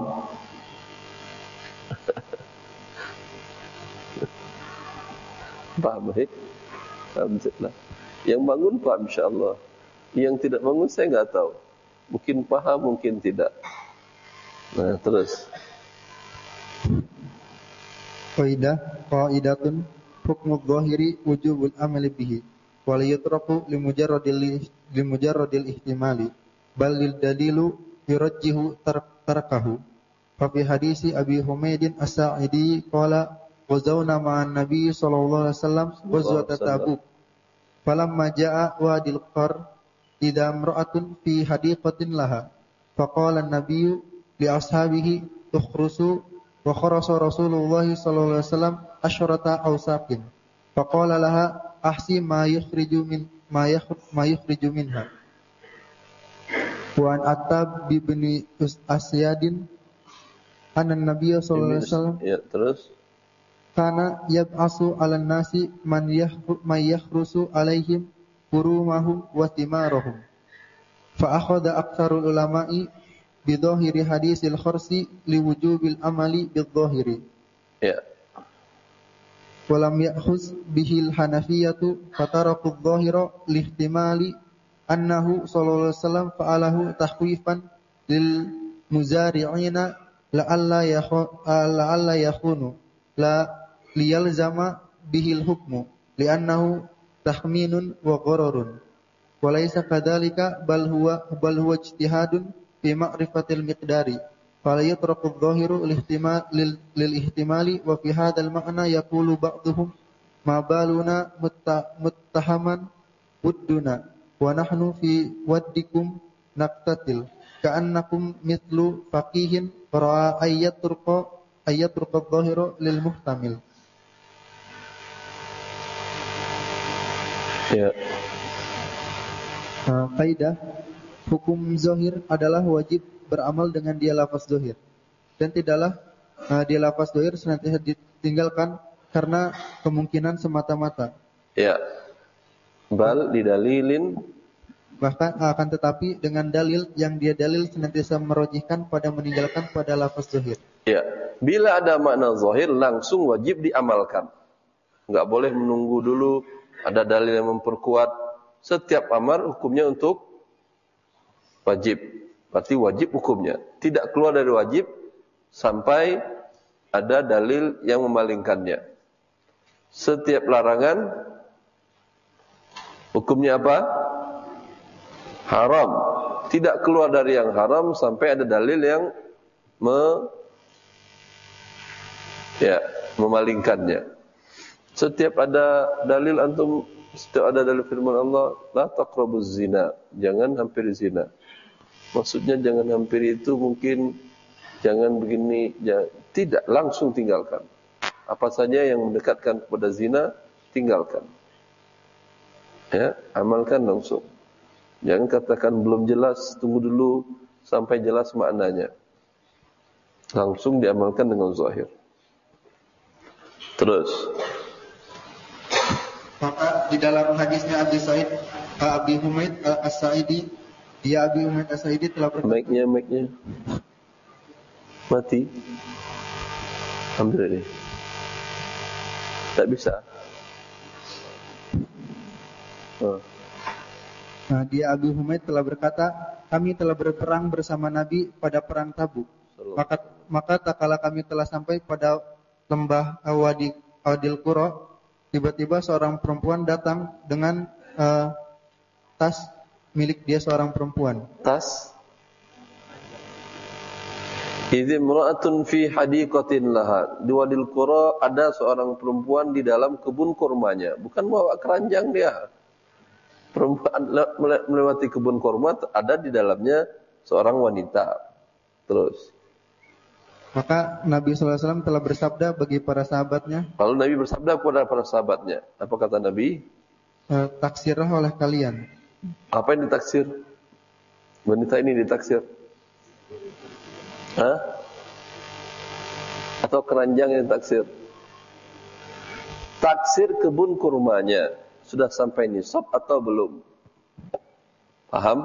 S2: Paham baik? Alhamdulillah. Yang bangun paham insyaAllah. Yang tidak bangun saya enggak tahu. Mungkin paham, mungkin tidak. Nah, terus.
S3: Qaidah, qaidatun hukmu dhahiri wujubul amali bihi wa la yutraku limujarradil limujarradil ihtimali bal lil dalilu yurajjihu tarkahu. Fa fi hadisi Abi Humaidin As-Sa'idi qala wazawna ma'an Nabi sallallahu alaihi wasallam ghazwat Tabuk. Falamma jaa wadil qar idza imra'atun fi hadiqatin laha faqala an-nabiyyu li ashabihi tukhrusu wa kharasa Rasulullah sallallahu alaihi wasallam asyrata awsaqin faqala laha ahsi ma yukhriju min ma ma yukhriju minha wa an Attab bi ibni Asyadin anna an-nabiy sallallahu alaihi wasallam
S2: ya terus
S3: kana yab'asu 'alan nasi man man yakhrusu 'alaihim furumahum wa thimarahum fa akhadha aktsarul ulama'i bidhahiri hadisil kharsi liwujubil amali bidhahiri
S2: ya
S3: walam ya'khuz bihil hanafiyatu fataraku dhahira lihtimali annahu sallallahu alaihi wasallam fa'alahu tahwifan lil muzari'ina la'alla la'alla yakhunu la liyalzama bihil hukmu li'annahu tahminun wa ghararun walaysa kadzalika bal huwa bal huwa ijtihadun fi ma'rifatil miqdari fala yatraku adh-dhahiru lil-ihtimal lil-ihtimali wa fi hadzal ma'na yaqulu ba'dhum ma baluna muttahaman wudduna wa nahnu fi waddikum naqtatil ka'annakum mithlu faqihin ra'a ayyatruqa ayyatruqa adh-dhahiru lil-muhtamil.
S2: Ya.
S3: Uh, kaidah hukum zahir adalah wajib beramal dengan dia lafaz zahir dan tidaklah uh, dia lafaz zahir senantiasa ditinggalkan karena kemungkinan semata-mata.
S2: Ya. Bal didalilin
S3: bahkan akan tetapi dengan dalil yang dia dalil senantiasa merojihkan pada meninggalkan pada lafaz zahir.
S2: Ya. Bila ada makna zahir langsung wajib diamalkan. Enggak boleh menunggu dulu ada dalil yang memperkuat. Setiap amar hukumnya untuk wajib. Berarti wajib hukumnya. Tidak keluar dari wajib sampai ada dalil yang memalingkannya. Setiap larangan hukumnya apa? Haram. Tidak keluar dari yang haram sampai ada dalil yang me, ya, memalingkannya. Setiap ada dalil antum, setiap ada dalil firman Allah, la taqrabuz zina, jangan hampiri zina. Maksudnya jangan hampiri itu mungkin jangan begini, jangan, tidak langsung tinggalkan. Apa saja yang mendekatkan kepada zina, tinggalkan. Ya, amalkan langsung. Jangan katakan belum jelas, tunggu dulu sampai jelas maknanya. Langsung diamalkan dengan zahir. Terus
S3: maka di dalam hadisnya Abi Sa'id Abi Humaid As-Sa'idi dia Abi Humaid As-Sa'idi telah berkata
S2: mic-nya mic-nya mati. Ambil ini. Tak bisa. Uh.
S3: Nah, dia Abu Humaid telah berkata, kami telah berperang bersama Nabi pada perang Tabuk. Maka maka tak kala kami telah sampai pada lembah Wadi Wadil Qura, tiba-tiba seorang perempuan datang dengan uh, tas milik dia seorang perempuan.
S2: Tas? Idh imra'atun fi hadiqatin laha. Di Wadil Qura ada seorang perempuan di dalam kebun kurmanya. Bukan bawa keranjang dia. Perempuan melewati kebun kurma, ada di dalamnya seorang wanita. Terus.
S3: Maka Nabi sallallahu alaihi wasallam telah bersabda bagi para sahabatnya.
S2: Lalu Nabi bersabda kepada para sahabatnya. Apa kata Nabi?
S3: E, taksirlah oleh kalian.
S2: Apa yang ditaksir? Wanita ini ditaksir? Hah? Atau keranjang yang ditaksir? Taksir kebun kurmanya sudah sampai nisab atau belum? Paham?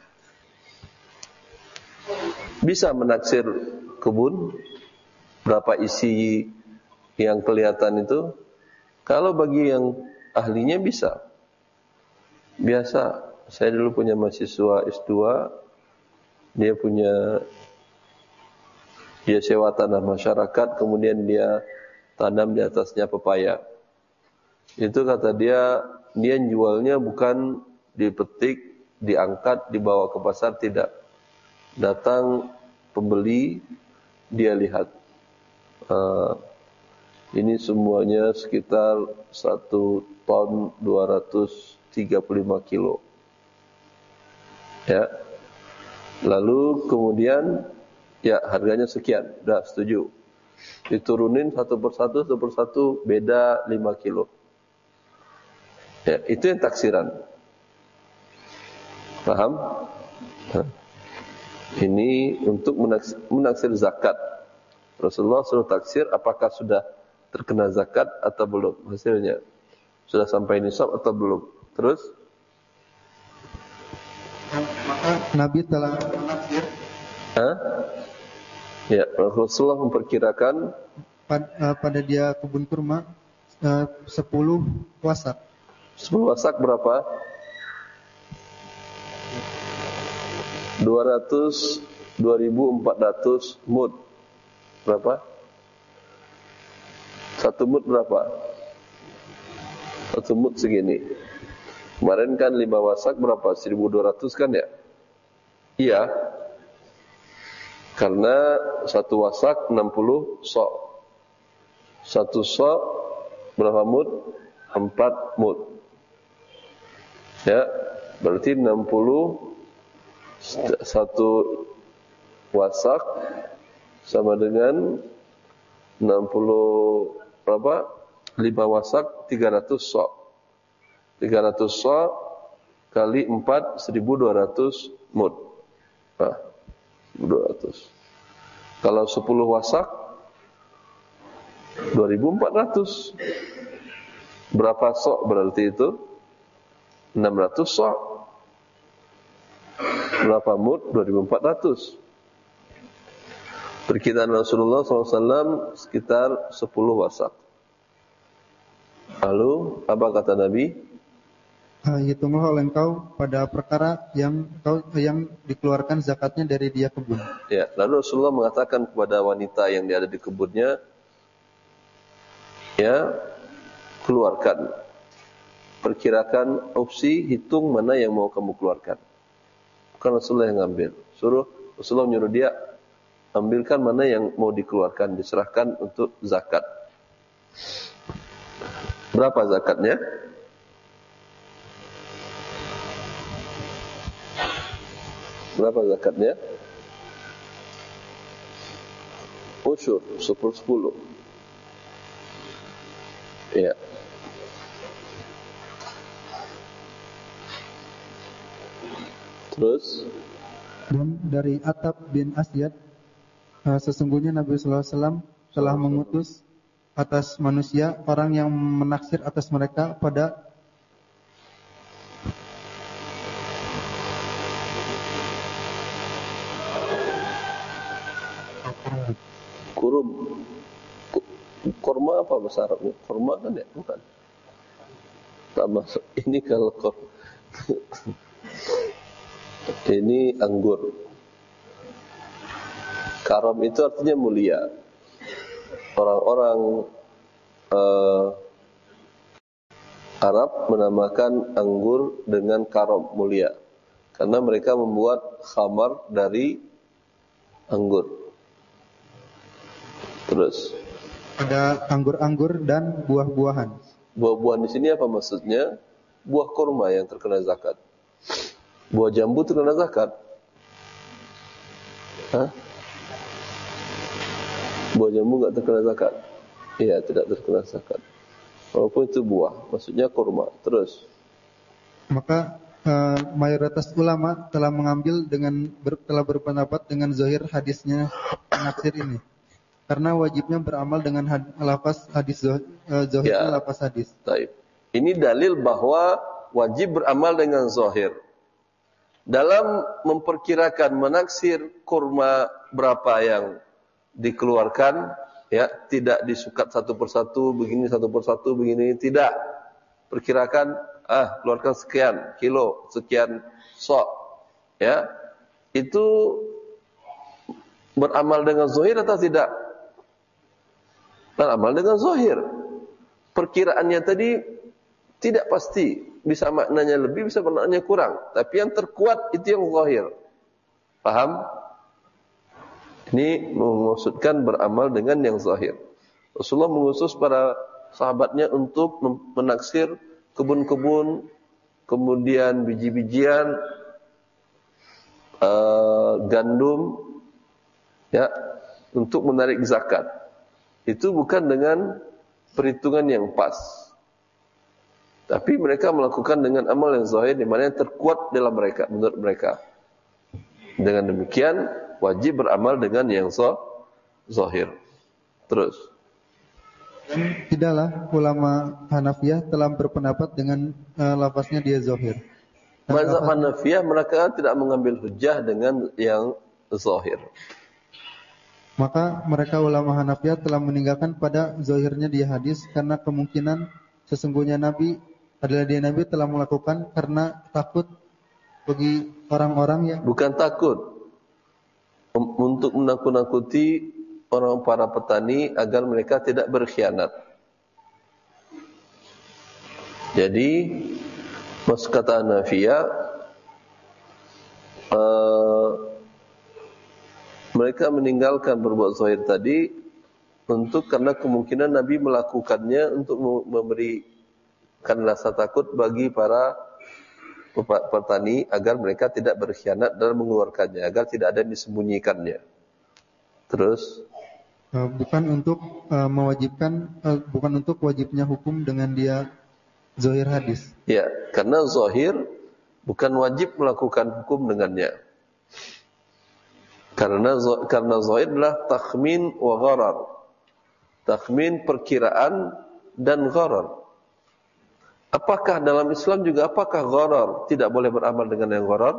S2: Bisa menaksir kebun berapa isi yang kelihatan itu? Kalau bagi yang ahlinya bisa. Biasa. Saya dulu punya mahasiswa S dua, dia punya dia sewa tanah masyarakat, kemudian dia tanam di atasnya pepaya. Itu kata dia, dia jualnya bukan dipetik, diangkat, dibawa ke pasar, tidak. Datang pembeli, dia lihat. Uh, ini semuanya sekitar satu ton dua ratus tiga puluh lima kilo. Ya. Lalu kemudian, ya harganya sekian, dah setuju. Diturunin satu persatu, satu persatu, beda lima kilo. Ya, itu yang taksiran. Paham? Nah. Ini untuk menaksir, menaksir zakat. Rasulullah suruh taksir apakah sudah terkena zakat atau belum hasilnya. Sudah sampai nisab atau belum. Terus?
S3: Maka Nabi telah menaksir.
S2: Hah? Ya, Rasulullah memperkirakan
S3: pada, pada dia kebun kurma uh, sepuluh wasak.
S2: sepuluh wasak berapa? dua ratus, dua ribu empat ratus mud. Berapa? Satu mud berapa? Satu mud segini. Kemarin kan lima wasak berapa? seribu dua ratus kan ya? Iya. Karena satu wasak enam puluh sok. Satu sok berapa mud? empat mud. Ya, berarti enam puluh satu wasak sama dengan enam puluh berapa? lima wasak tiga ratus sok. tiga ratus sok kali empat seribu dua ratus mud. Nah, seribu dua ratus. Kalau sepuluh wasak dua ribu empat ratus. Berapa sok berarti itu? enam ratus sok. Berapa mud? dua ribu empat ratus. Perkiraan Rasulullah shallallahu alaihi wasallam sekitar sepuluh wasak. Lalu apa kata Nabi?
S3: Hitunglah oleh engkau pada perkara yang kau yang dikeluarkan zakatnya dari dia kebun.
S2: Ya, lalu Rasulullah mengatakan kepada wanita yang ada di kebunnya, ya, keluarkan. Perkirakan opsi, hitung mana yang mau kamu keluarkan. Bukan Rasulullah yang ngambil. Suruh Rasulullah menyuruh dia ambilkan mana yang mau dikeluarkan, diserahkan untuk zakat. Berapa zakatnya? Berapa zakatnya? Usyur, sepuluh sepuluh. Ya. Terus?
S3: Dan dari Atab bin Asyad, sesungguhnya Nabi sallallahu alaihi wasallam telah mengutus atas manusia orang yang menaksir atas mereka pada
S2: kurum. Kurma apa bahasa Arabnya? Kurma kan ya? Bukan. Tak masuk. Ini kalau ini anggur. Karam itu artinya mulia. Orang-orang uh, Arab menamakan anggur dengan karam, mulia. Karena mereka membuat khamar dari anggur. Terus
S3: ada anggur-anggur dan buah-buahan.
S2: Buah-buahan di sini apa maksudnya? Buah kurma yang terkena zakat. Buah jambu terkena zakat. Hah? Buah jambu enggak terkena zakat? Iya, tidak terkena zakat. Walaupun itu buah, maksudnya kurma. Terus
S3: maka uh, mayoritas ulama telah mengambil dengan ber, telah berpendapat dengan zahir hadisnya naksir ini. Karena wajibnya beramal dengan had, lafaz hadis uh, zahirnya ya. Lafaz hadis.
S2: Taib. Ini dalil bahwa wajib beramal dengan zahir. Dalam memperkirakan menaksir kurma berapa yang dikeluarkan, ya, tidak disukat satu persatu, begini satu persatu, begini, tidak. Perkirakan, ah, keluarkan sekian kilo, sekian sok, ya. Itu beramal dengan zahir atau tidak? Beramal dengan zahir. Perkiraannya tadi tidak pasti, bisa maknanya lebih, bisa maknanya kurang. Tapi yang terkuat itu yang zahir. Paham? Ini memaksudkan beramal dengan yang zahir. Rasulullah mengutus para sahabatnya untuk menaksir kebun-kebun, kemudian biji-bijian, uh, gandum, ya, untuk menarik zakat. Itu bukan dengan perhitungan yang pas. Tapi mereka melakukan dengan amal yang zahir, di mana yang terkuat dalam mereka, menurut mereka. Dengan demikian wajib beramal dengan yang zahir. Terus.
S3: Dan tidaklah ulama Hanafiyah telah berpendapat dengan uh, lafaznya dia zahir.
S2: Mazhab Hanafiyah mereka tidak mengambil hujah dengan yang zahir.
S3: Maka mereka ulama Hanafiyah telah meninggalkan pada zahirnya dia hadis karena kemungkinan sesungguhnya Nabi adalah dia Nabi telah melakukan karena takut bagi orang-orang yang
S2: bukan takut. Untuk menakut-nakuti orang para petani agar mereka tidak berkhianat. Jadi, maksud kata Hanafiyah, uh, mereka meninggalkan berbuat zahir tadi untuk karena kemungkinan Nabi melakukannya untuk memberikan rasa takut bagi para petani agar mereka tidak berkhianat dalam mengeluarkannya, agar tidak ada yang disembunyikannya. Terus
S3: uh, bukan untuk uh, mewajibkan uh, bukan untuk wajibnya hukum dengan dia zahir hadis.
S2: Ya, karena zahir bukan wajib melakukan hukum dengannya. Karena karena zahir adalah takhmin wa gharar. Takhmin perkiraan dan gharar. Apakah dalam Islam juga apakah gharar tidak boleh beramal dengan yang gharar?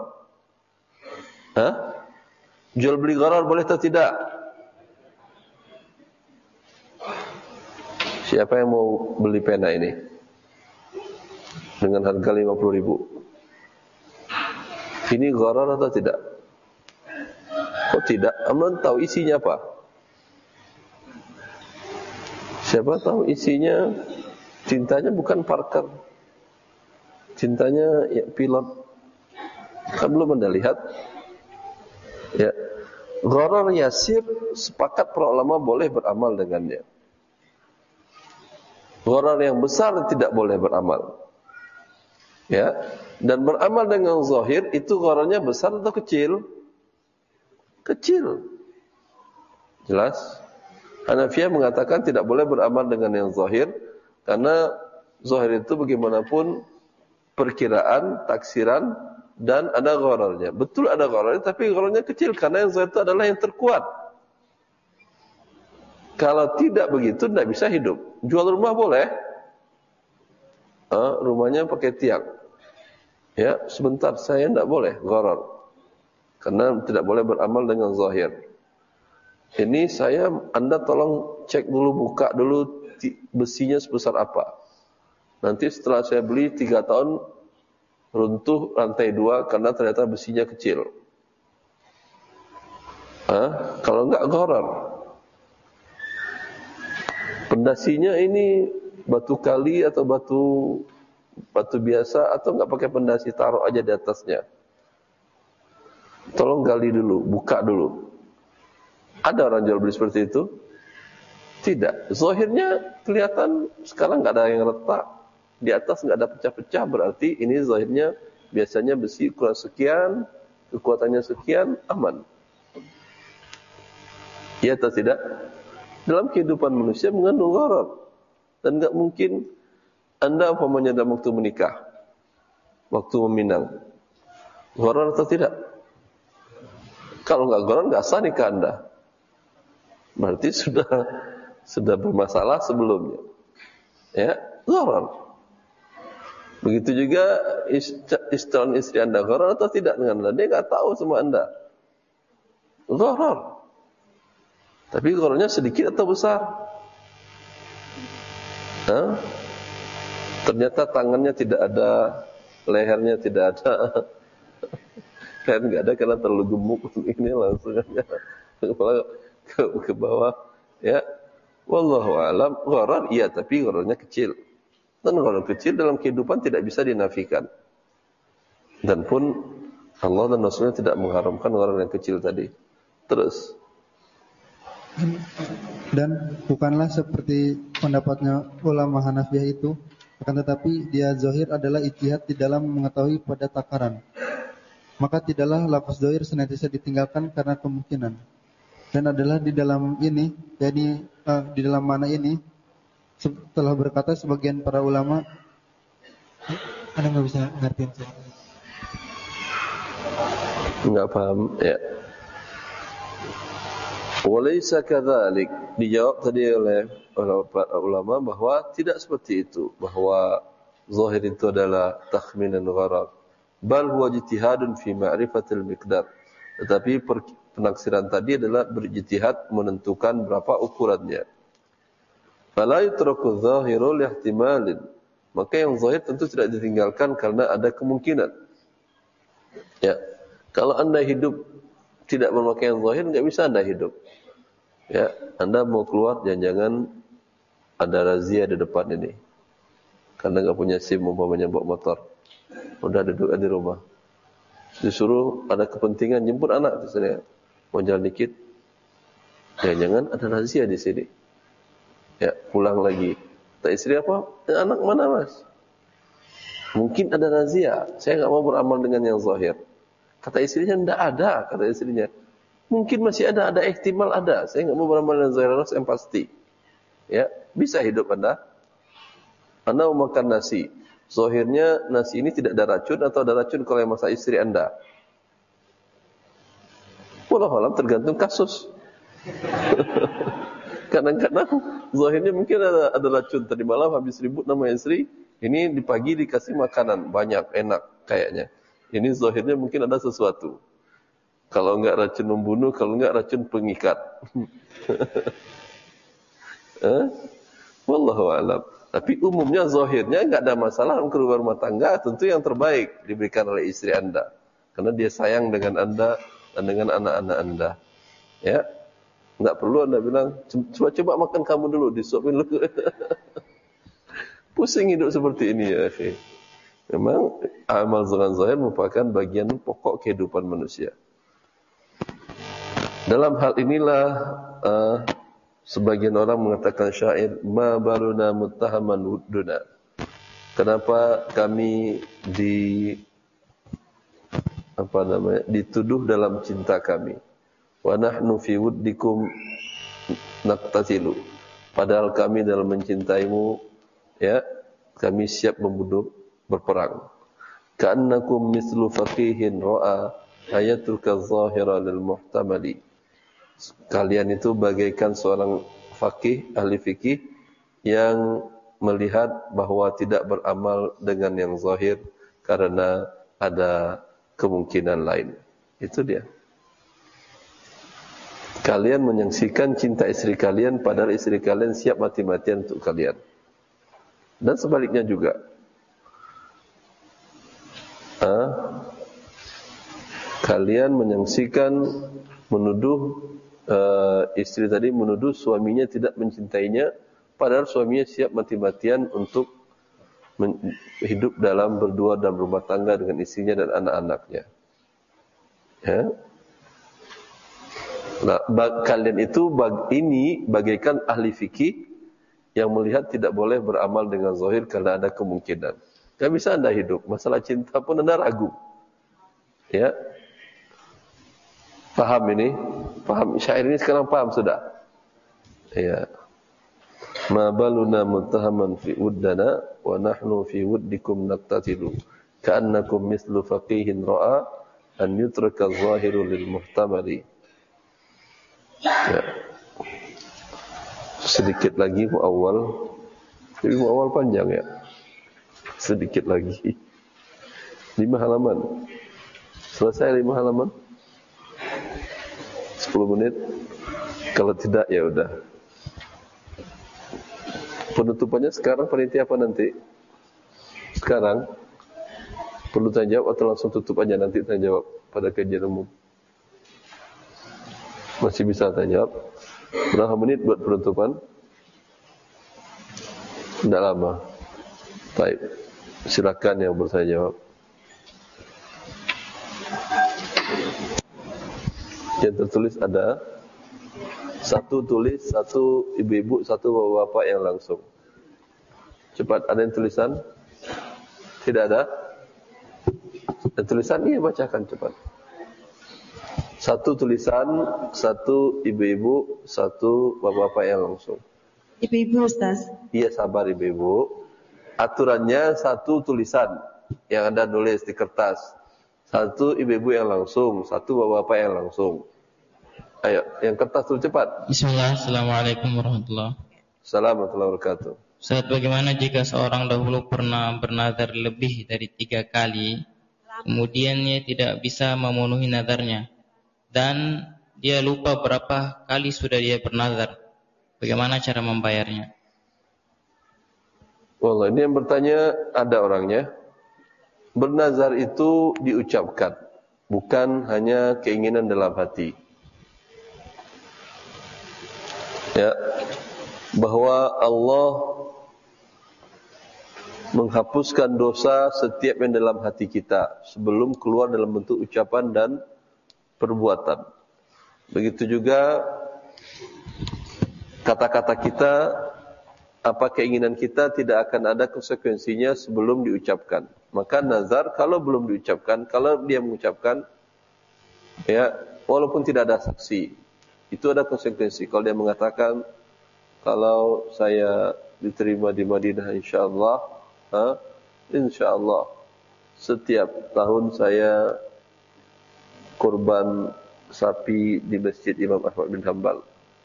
S2: Hah? Jual beli gharar boleh atau tidak? Siapa yang mau beli pena ini? Dengan harga lima puluh ribu. Ini gharar atau tidak? Kok tidak? Aman tahu isinya apa? Siapa tahu isinya? Cintanya bukan Parker. Cintanya ya pilot. Kan belum Anda lihat. Ya. Gharar yasir sepakat para ulama boleh beramal dengannya. Gharar yang besar tidak boleh beramal. Ya. Dan beramal dengan zahir itu ghararnya besar atau kecil? Kecil. Jelas? Hanafiyah mengatakan tidak boleh beramal dengan yang zahir. Karena zahir itu bagaimanapun perkiraan, taksiran, dan ada ghararnya. Betul ada ghararnya, tapi ghararnya kecil. Karena yang zahir itu adalah yang terkuat. Kalau tidak begitu, tidak bisa hidup. Jual rumah boleh. Ah, rumahnya pakai tiang. Ya, sebentar, saya tidak boleh gharar. Karena tidak boleh beramal dengan zahir. Ini saya, Anda tolong cek dulu, buka dulu besinya sebesar apa. nanti setelah saya beli tiga tahun runtuh lantai dua karena ternyata besinya kecil. Hah? Kalau enggak gharar. Pendasinya ini batu kali atau batu batu biasa atau enggak pakai pendasi, taruh aja di atasnya. Tolong gali dulu, buka dulu. Ada orang jual beli seperti itu? Tidak. Zahirnya kelihatan sekarang enggak ada yang retak, di atas enggak ada pecah-pecah, berarti ini zahirnya biasanya besi ukuran sekian, kekuatannya sekian, aman. Ya atau tidak? Dalam kehidupan manusia mengandung gharar. Dan enggak mungkin Anda umpamanya dalam waktu menikah, waktu meminang, gharar atau tidak? Kalau enggak gharar, enggak sah nikah Anda. Berarti sudah sudah bermasalah sebelumnya. Ya, gharar. Begitu juga calon istri Anda gharar atau tidak dengan Anda? Dia enggak tahu sama Anda. Gharar. Tapi ghararnya sedikit atau besar? Hah? Ternyata tangannya tidak ada, lehernya tidak ada. Leher enggak ada karena terlalu gemuk. Ini langsung aja kepala ke, ke bawah. Ya, wallahu alam. Gharar iya, tapi ghararnya kecil. Dan gharar kecil dalam kehidupan tidak bisa dinafikan. Dan pun Allah dan Rasulnya tidak mengharamkan gharar yang kecil tadi. Terus.
S3: Dan bukanlah seperti pendapatnya ulama Hanafiyah itu, akan tetapi dia zahir adalah ijtihad di dalam mengetahui pada takaran. Maka tidaklah lafaz zahir senantiasa ditinggalkan karena kemungkinan. Dan adalah di dalam ini, yakni uh, di dalam mana ini, setelah berkata sebagian para ulama, Anda nggak bisa ngertiin saya.
S2: Enggak paham, ya. Walaysa kadzalik, dijawab tadi oleh ulama bahwa tidak seperti itu, bahwa zahir itu adalah takhminan gharar, bal huwa ijtihadun fi ma'rifatil miqdar. Tetapi penaksiran tadi adalah berijtihad menentukan berapa ukurannya. Fala yutraku dzahiru lihtimalin, maka yang zahir tentu tidak ditinggalkan karena ada kemungkinan. Ya, kalau Anda hidup tidak memakai yang zahir, enggak bisa Anda hidup. Ya, Anda mau keluar, jangan-jangan ada razia di depan ini. Karena enggak punya SIM, umpamanya bawa motor. Udah duduk di rumah. Disuruh ada kepentingan jemput anak di sini. Mau jalan dikit. Jangan-jangan ada razia di sini. Ya, pulang lagi. Tak istri apa? Anak mana, Mas? Mungkin ada razia. Saya enggak mau beramal dengan yang zahir. Kata istrinya, tidak ada, kata istrinya. Mungkin masih ada, ada ihtimal ada. Saya enggak mau beramal dengan zahir yang pasti. Ya, bisa hidup Anda. Anda mau makan nasi. Zahirnya nasi ini tidak ada racun atau ada racun kalau yang masak istri Anda. Wallahu alam, tergantung kasus. Kadang-kadang zahirnya mungkin ada, ada racun. Tadi malam habis ribut nama istri. Ini di pagi dikasih makanan banyak, enak kayaknya. Ini zahirnya mungkin ada sesuatu. Kalau enggak racun membunuh, kalau enggak racun pengikat. eh? Wallahu a'lam. Tapi umumnya zahirnya enggak ada masalah keluar rumah tangga, tentu yang terbaik diberikan oleh istri Anda. Karena dia sayang dengan Anda dan dengan anak-anak Anda. Ya. Enggak perlu Anda bilang, coba-coba makan kamu dulu, disuapin dulu. Pusing hidup seperti ini ya, akhi. Memang amal dengan zahir merupakan bagian pokok kehidupan manusia. Dalam hal inilah uh, sebagian orang mengatakan syair, ma baluna muttahaman wudduna. Kenapa kami di apa namanya dituduh dalam cinta kami? Wa nahnu fi wuddikum naqtatilu. Padahal kami dalam mencintaimu, ya, kami siap membunuh, berperang. Ka'annakum mislu faqihin ra'a ayatuka zahira lil muhtamali. Kalian itu bagaikan seorang faqih, ahli fikih yang melihat bahwa tidak beramal dengan yang zahir karena ada kemungkinan lain. Itu dia. Kalian menyaksikan cinta istri kalian padahal istri kalian siap mati-matian untuk kalian. Dan sebaliknya juga. Ah, kalian menyaksikan menuduh uh, istri tadi menuduh suaminya tidak mencintainya, padahal suaminya siap mati-matian untuk hidup dalam berdua dalam rumah tangga dengan istrinya dan anak-anaknya. Ya. Nah, bag, kalian itu bag, ini bagaikan ahli fikih yang melihat tidak boleh beramal dengan zahir karena ada kemungkinan. Gak bisa anda hidup, masalah cinta pun anda ragu. Ya, paham ini? Paham syair ini sekarang paham sudah? Ya. Ma baluna muttahaman fi wuddana wa nahnu fi wuddikum naqtatilu ka'annakum mislu faqihin ra'a an yutraka az-zahiru lil muhtamali. Ya. Sedikit lagi muawwal. Jadi muawwal panjang ya. Sedikit lagi. Lima halaman. Selesai lima halaman? Sepuluh menit. Kalau tidak ya udah. Penutupannya sekarang panitia apa nanti? Sekarang. Perlu tanya jawab atau langsung tutup aja nanti tanya jawab pada kajian umum? Masih bisa tanya jawab. Berapa menit buat penutupan? Tidak lama. Baik. Silakan yang bertanya jawab. Yang tertulis ada satu tulis, satu ibu-ibu, satu bapak-bapak yang langsung. Cepat, ada yang tulisan? Tidak ada? Dan tulisan ini bacakan cepat. Satu tulisan, satu ibu-ibu, satu bapak-bapak yang langsung.
S4: Ibu-ibu, Ustaz.
S2: Iya, sabar ibu-ibu. Aturannya satu tulisan yang Anda nulis di kertas. Satu ibu-ibu yang langsung, satu bapak-bapak yang langsung. Ayo, yang kertas dulu cepat.
S5: Bismillah, Assalamualaikum warahmatullahi wabarakatuh.
S2: Assalamualaikum warahmatullahi wabarakatuh.
S5: Ustaz, bagaimana jika seorang dahulu pernah bernazar lebih dari tiga kali, kemudian dia tidak bisa memenuhi nazarnya, dan dia lupa berapa kali sudah dia bernazar, bagaimana cara membayarnya?
S2: Wallah, ini yang bertanya ada orangnya. Bernazar itu diucapkan, bukan hanya keinginan dalam hati. Ya, bahwa Allah menghapuskan dosa setiap yang dalam hati kita sebelum keluar dalam bentuk ucapan dan perbuatan. Begitu juga kata-kata kita, apa keinginan kita tidak akan ada konsekuensinya sebelum diucapkan. Maka nazar kalau belum diucapkan, kalau dia mengucapkan, ya walaupun tidak ada saksi, itu ada konsekuensi. Kalau dia mengatakan, kalau saya diterima di Madinah insyaallah, ha, insyaallah setiap tahun saya kurban sapi di Masjid Imam Ahmad bin Hanbal.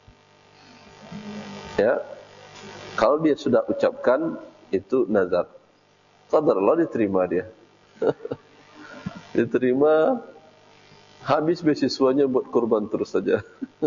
S2: Ya, kalau dia sudah ucapkan itu nazar, qadarullah diterima dia. Diterima, habis beasiswanya buat kurban terus saja.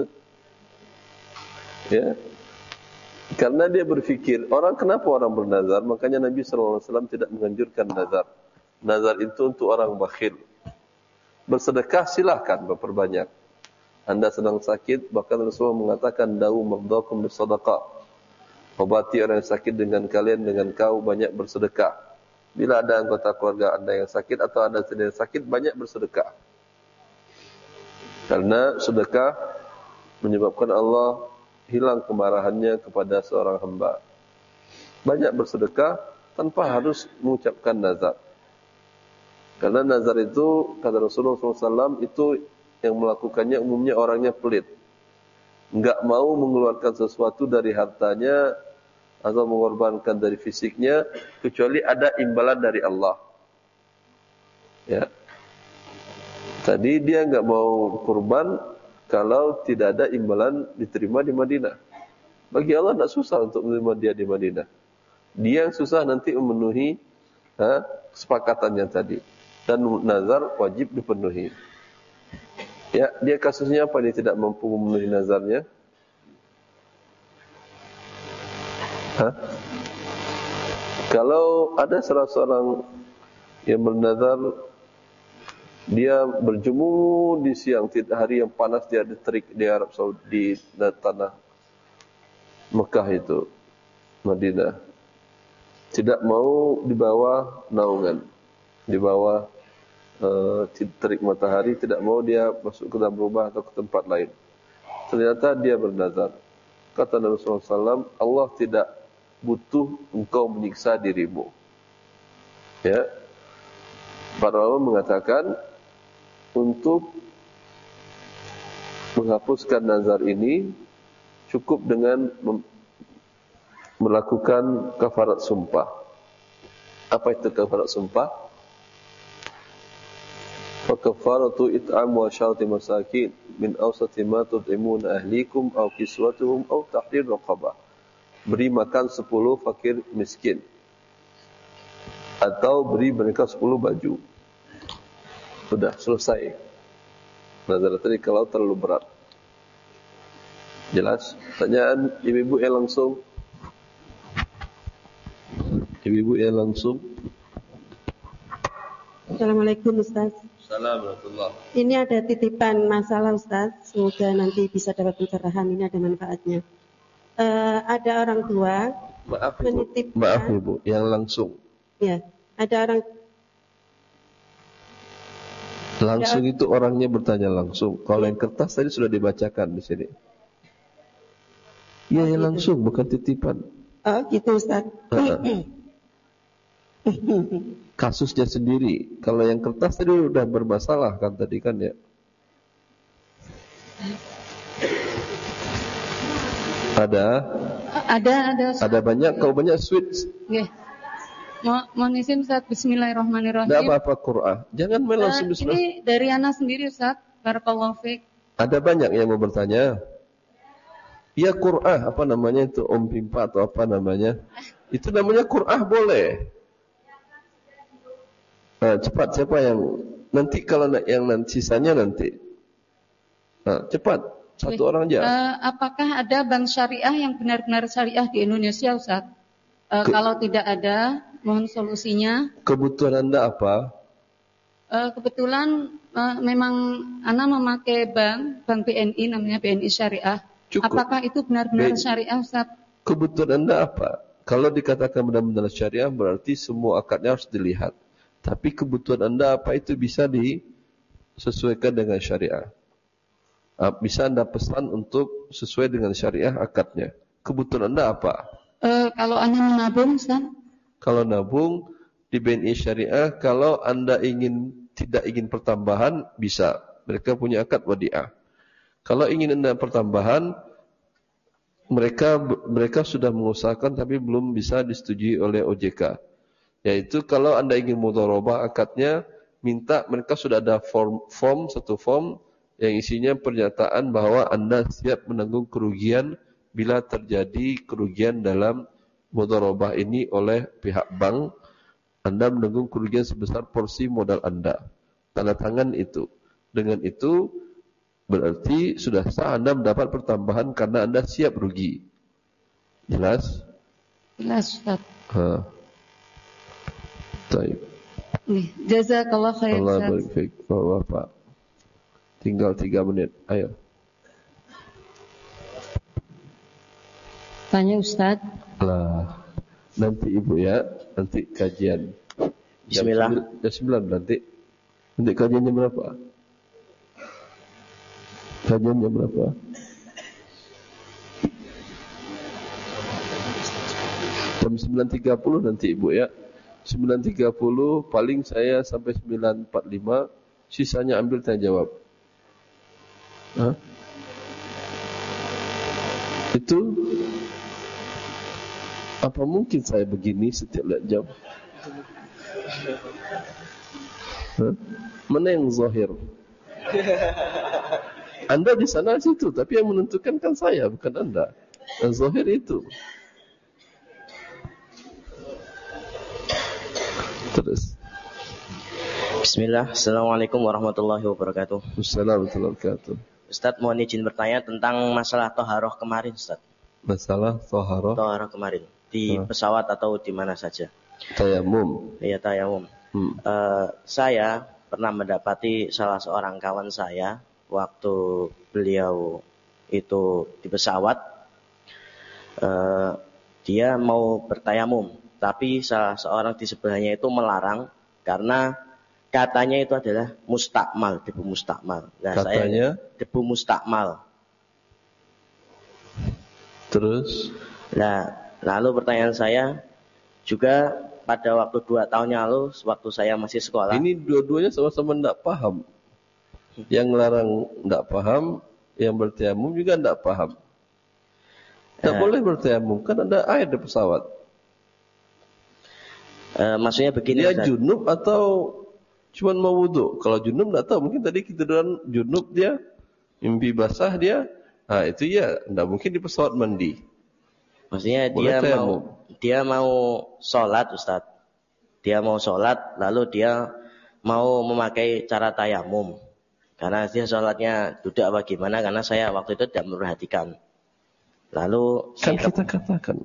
S2: Ya, karena dia berpikir, orang kenapa orang bernazar? Makanya Nabi shallallahu alaihi wasallam tidak menganjurkan nazar. Nazar itu untuk orang bakhil. Bersedekah silahkan berperbanyak. Anda sedang sakit, bahkan Rasulullah mengatakan dawu mardakum bisadaqah. Obati orang yang sakit dengan kalian dengan kau banyak bersedekah. Bila ada anggota keluarga Anda yang sakit atau Anda sendiri yang sakit, banyak bersedekah. Karena sedekah menyebabkan Allah hilang kemarahannya kepada seorang hamba. Banyak bersedekah tanpa harus mengucapkan nazar. Karena nazar itu, kata Rasulullah shallallahu alaihi wasallam, itu yang melakukannya umumnya orangnya pelit. Enggak mau mengeluarkan sesuatu dari hartanya atau mengorbankan dari fisiknya, kecuali ada imbalan dari Allah. Ya. Tadi dia enggak mau kurban kalau tidak ada imbalan diterima di Madinah. Bagi Allah tidak susah untuk menerima dia di Madinah. Dia yang susah nanti memenuhi ha, kesepakatannya tadi. Dan nazar wajib dipenuhi. Ya, dia kasusnya apa? Dia tidak mampu memenuhi nazarnya. Hah? Kalau ada salah seorang yang bernazar, dia berjemur di siang, hari yang panas, dia ada terik di Arab Saudi, di tanah Mekah itu, Madinah. Tidak mau di bawah naungan, di bawah uh, terik matahari, tidak mau dia masuk ke dalam rumah atau ke tempat lain. Ternyata dia bernazar. Kata Nabi sallallahu alaihi wasallam, Allah tidak butuh engkau menyiksa dirimu. Ya, para ulama mengatakan untuk menghapuskan nazar ini cukup dengan melakukan kafarat sumpah. Apa itu kafarat sumpah? Fa kafaratu it'am wa syarti masakin min awsati ma tud'imuna ahlikum aw kiswatuhum aw tahrir raqabah. Beri makan sepuluh fakir miskin, atau beri mereka sepuluh baju. Sudah selesai. Nazar tadi kalau terlalu berat. Jelas? Pertanyaan ibu-ibu yang langsung. Ibu-ibu yang langsung.
S4: Assalamualaikum Ustaz.
S2: Assalamualaikum.
S4: Ini ada titipan masalah Ustaz. Semoga nanti bisa dapat pencerahan. Ini ada manfaatnya. Uh, ada orang tua
S2: maaf ibu, maaf ibu, yang langsung.
S4: Ya, ada orang
S2: langsung ada, itu orangnya bertanya langsung. Kalau yang kertas tadi sudah dibacakan di sini. Ya, yang langsung, bukan titipan.
S4: Oh, gitu Ustaz.
S2: Kasusnya sendiri. Kalau yang kertas tadi sudah bermasalah kan tadi kan ya. Ada,
S6: ada, ada.
S2: Ada banyak, kalau banyak switch.
S6: Nggih. Mo mohon izin Ustaz, bismillahirrahmanirrahim.
S2: Enggak apa-apa Qur'an. Jangan main langsung
S6: uh,
S2: bismillah.
S6: Ini dari anak sendiri Ustaz. Barakallahu fiik.
S2: Ada banyak yang mau bertanya. Ya Qur'an, apa namanya itu Om Pimpa atau apa namanya? Itu namanya Qur'an boleh. Nah, cepat siapa yang nanti kalau yang nanti sisanya nanti. Nah, cepat. Satu orang aja.
S6: Uh, apakah ada bank syariah yang benar-benar syariah di Indonesia, Ustaz? Uh, Ke, kalau tidak ada, mohon solusinya.
S2: Kebutuhan Anda apa?
S6: Uh, kebetulan uh, memang Anda memakai bank, bank B N I namanya B N I Syariah. Cukup. Apakah itu benar-benar syariah, Ustaz?
S2: Kebutuhan Anda apa? Kalau dikatakan benar-benar syariah berarti semua akadnya harus dilihat. Tapi kebutuhan Anda apa itu bisa disesuaikan dengan syariah. Bisa Anda pesan untuk sesuai dengan syariah akadnya. Kebutuhan Anda apa?
S6: Uh, kalau Anda menabung, Ustaz?
S2: Kalau nabung di B N I Syariah, kalau Anda ingin tidak ingin pertambahan, bisa. Mereka punya akad wadi'ah. Kalau ingin Anda pertambahan, mereka mereka sudah mengusahakan tapi belum bisa disetujui oleh O J K. Yaitu kalau Anda ingin mudharabah akadnya, minta mereka sudah ada form, form satu form yang isinya pernyataan bahwa Anda siap menanggung kerugian bila terjadi kerugian dalam mudharabah ini oleh pihak bank. Anda menanggung kerugian sebesar porsi modal Anda. Tanda tangan itu. Dengan itu berarti sudah sah Anda mendapat pertambahan karena Anda siap rugi. Jelas?
S6: Jelas, Ustaz.
S2: Ha. Baik.
S6: Jazakallah khair.
S2: Allah barik fiik. Bapak. Tinggal tiga menit. Ayo.
S6: Tanya Ustaz.
S2: Lah. Nanti Ibu ya. Nanti kajian.
S7: Bismillah.
S2: Jam sembilan nanti. Nanti kajian jam berapa? Kajian jam berapa? Jam sembilan tiga puluh nanti Ibu ya. sembilan tiga puluh paling saya sampai sembilan empat puluh lima. Sisanya ambil tanya jawab. Hah? Itu apa mungkin saya begini setiap lihat jam? Hah? Mana yang zahir? Anda di sana situ, tapi yang menentukan kan saya, bukan Anda. Yang zahir itu. Terus.
S7: Bismillah. Assalamualaikum warahmatullahi wabarakatuh.
S2: Assalamualaikum warahmatullahi wabarakatuh.
S7: Ustaz, mohon izin bertanya tentang masalah toharoh kemarin, Ustaz.
S2: Masalah toharoh?
S7: Toharoh kemarin. di
S2: Hmm.
S7: pesawat atau di mana saja.
S2: Tayamum.
S7: Iya, tayamum.
S2: Hmm.
S7: Uh, saya pernah mendapati salah seorang kawan saya waktu beliau itu di pesawat, uh, dia mau bertayamum, tapi salah seorang di sebelahnya itu melarang karena katanya itu adalah mustakmal, debu mustakmal. Nah,
S2: Katanya?
S7: saya debu mustakmal.
S2: Terus?
S7: Nah, lalu pertanyaan saya juga pada waktu dua tahun yang lalu, waktu saya masih sekolah.
S2: Ini dua-duanya sama-sama tidak paham. Yang larang tidak paham, yang bertayamum juga tidak paham. Tidak
S7: Eh.
S2: boleh bertayamum, kan ada air di pesawat.
S7: Uh, maksudnya begini,
S2: Dia
S7: Ustaz.
S2: junub atau cuma mau wudhu? Kalau junub tidak tahu, mungkin tadi kita dan junub dia, mimpi basah dia, nah itu ya, tidak mungkin di pesawat mandi.
S7: Maksudnya
S2: Boleh
S7: dia
S2: tayamum.
S7: mau dia mau sholat, Ustaz. Dia mau sholat, lalu dia mau memakai cara tayamum. Karena dia sholatnya duduk apa gimana, karena saya waktu itu tidak memperhatikan. Lalu
S2: Kan
S7: saya
S2: kita katakan,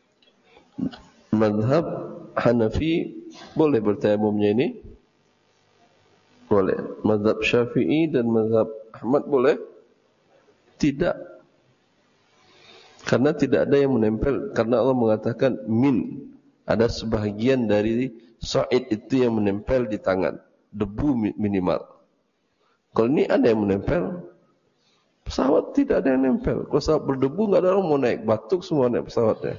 S2: mazhab Hanafi boleh bertayamumnya ini? Boleh. Mazhab Syafi'i dan mazhab Ahmad boleh? Tidak. Karena tidak ada yang menempel. Karena Allah mengatakan min. Ada sebahagian dari sa'id itu yang menempel di tangan. Debu minimal. Kalau ini ada yang menempel, pesawat tidak ada yang nempel. Kalau pesawat berdebu, nggak ada orang mau naik. Batuk semua naik pesawatnya.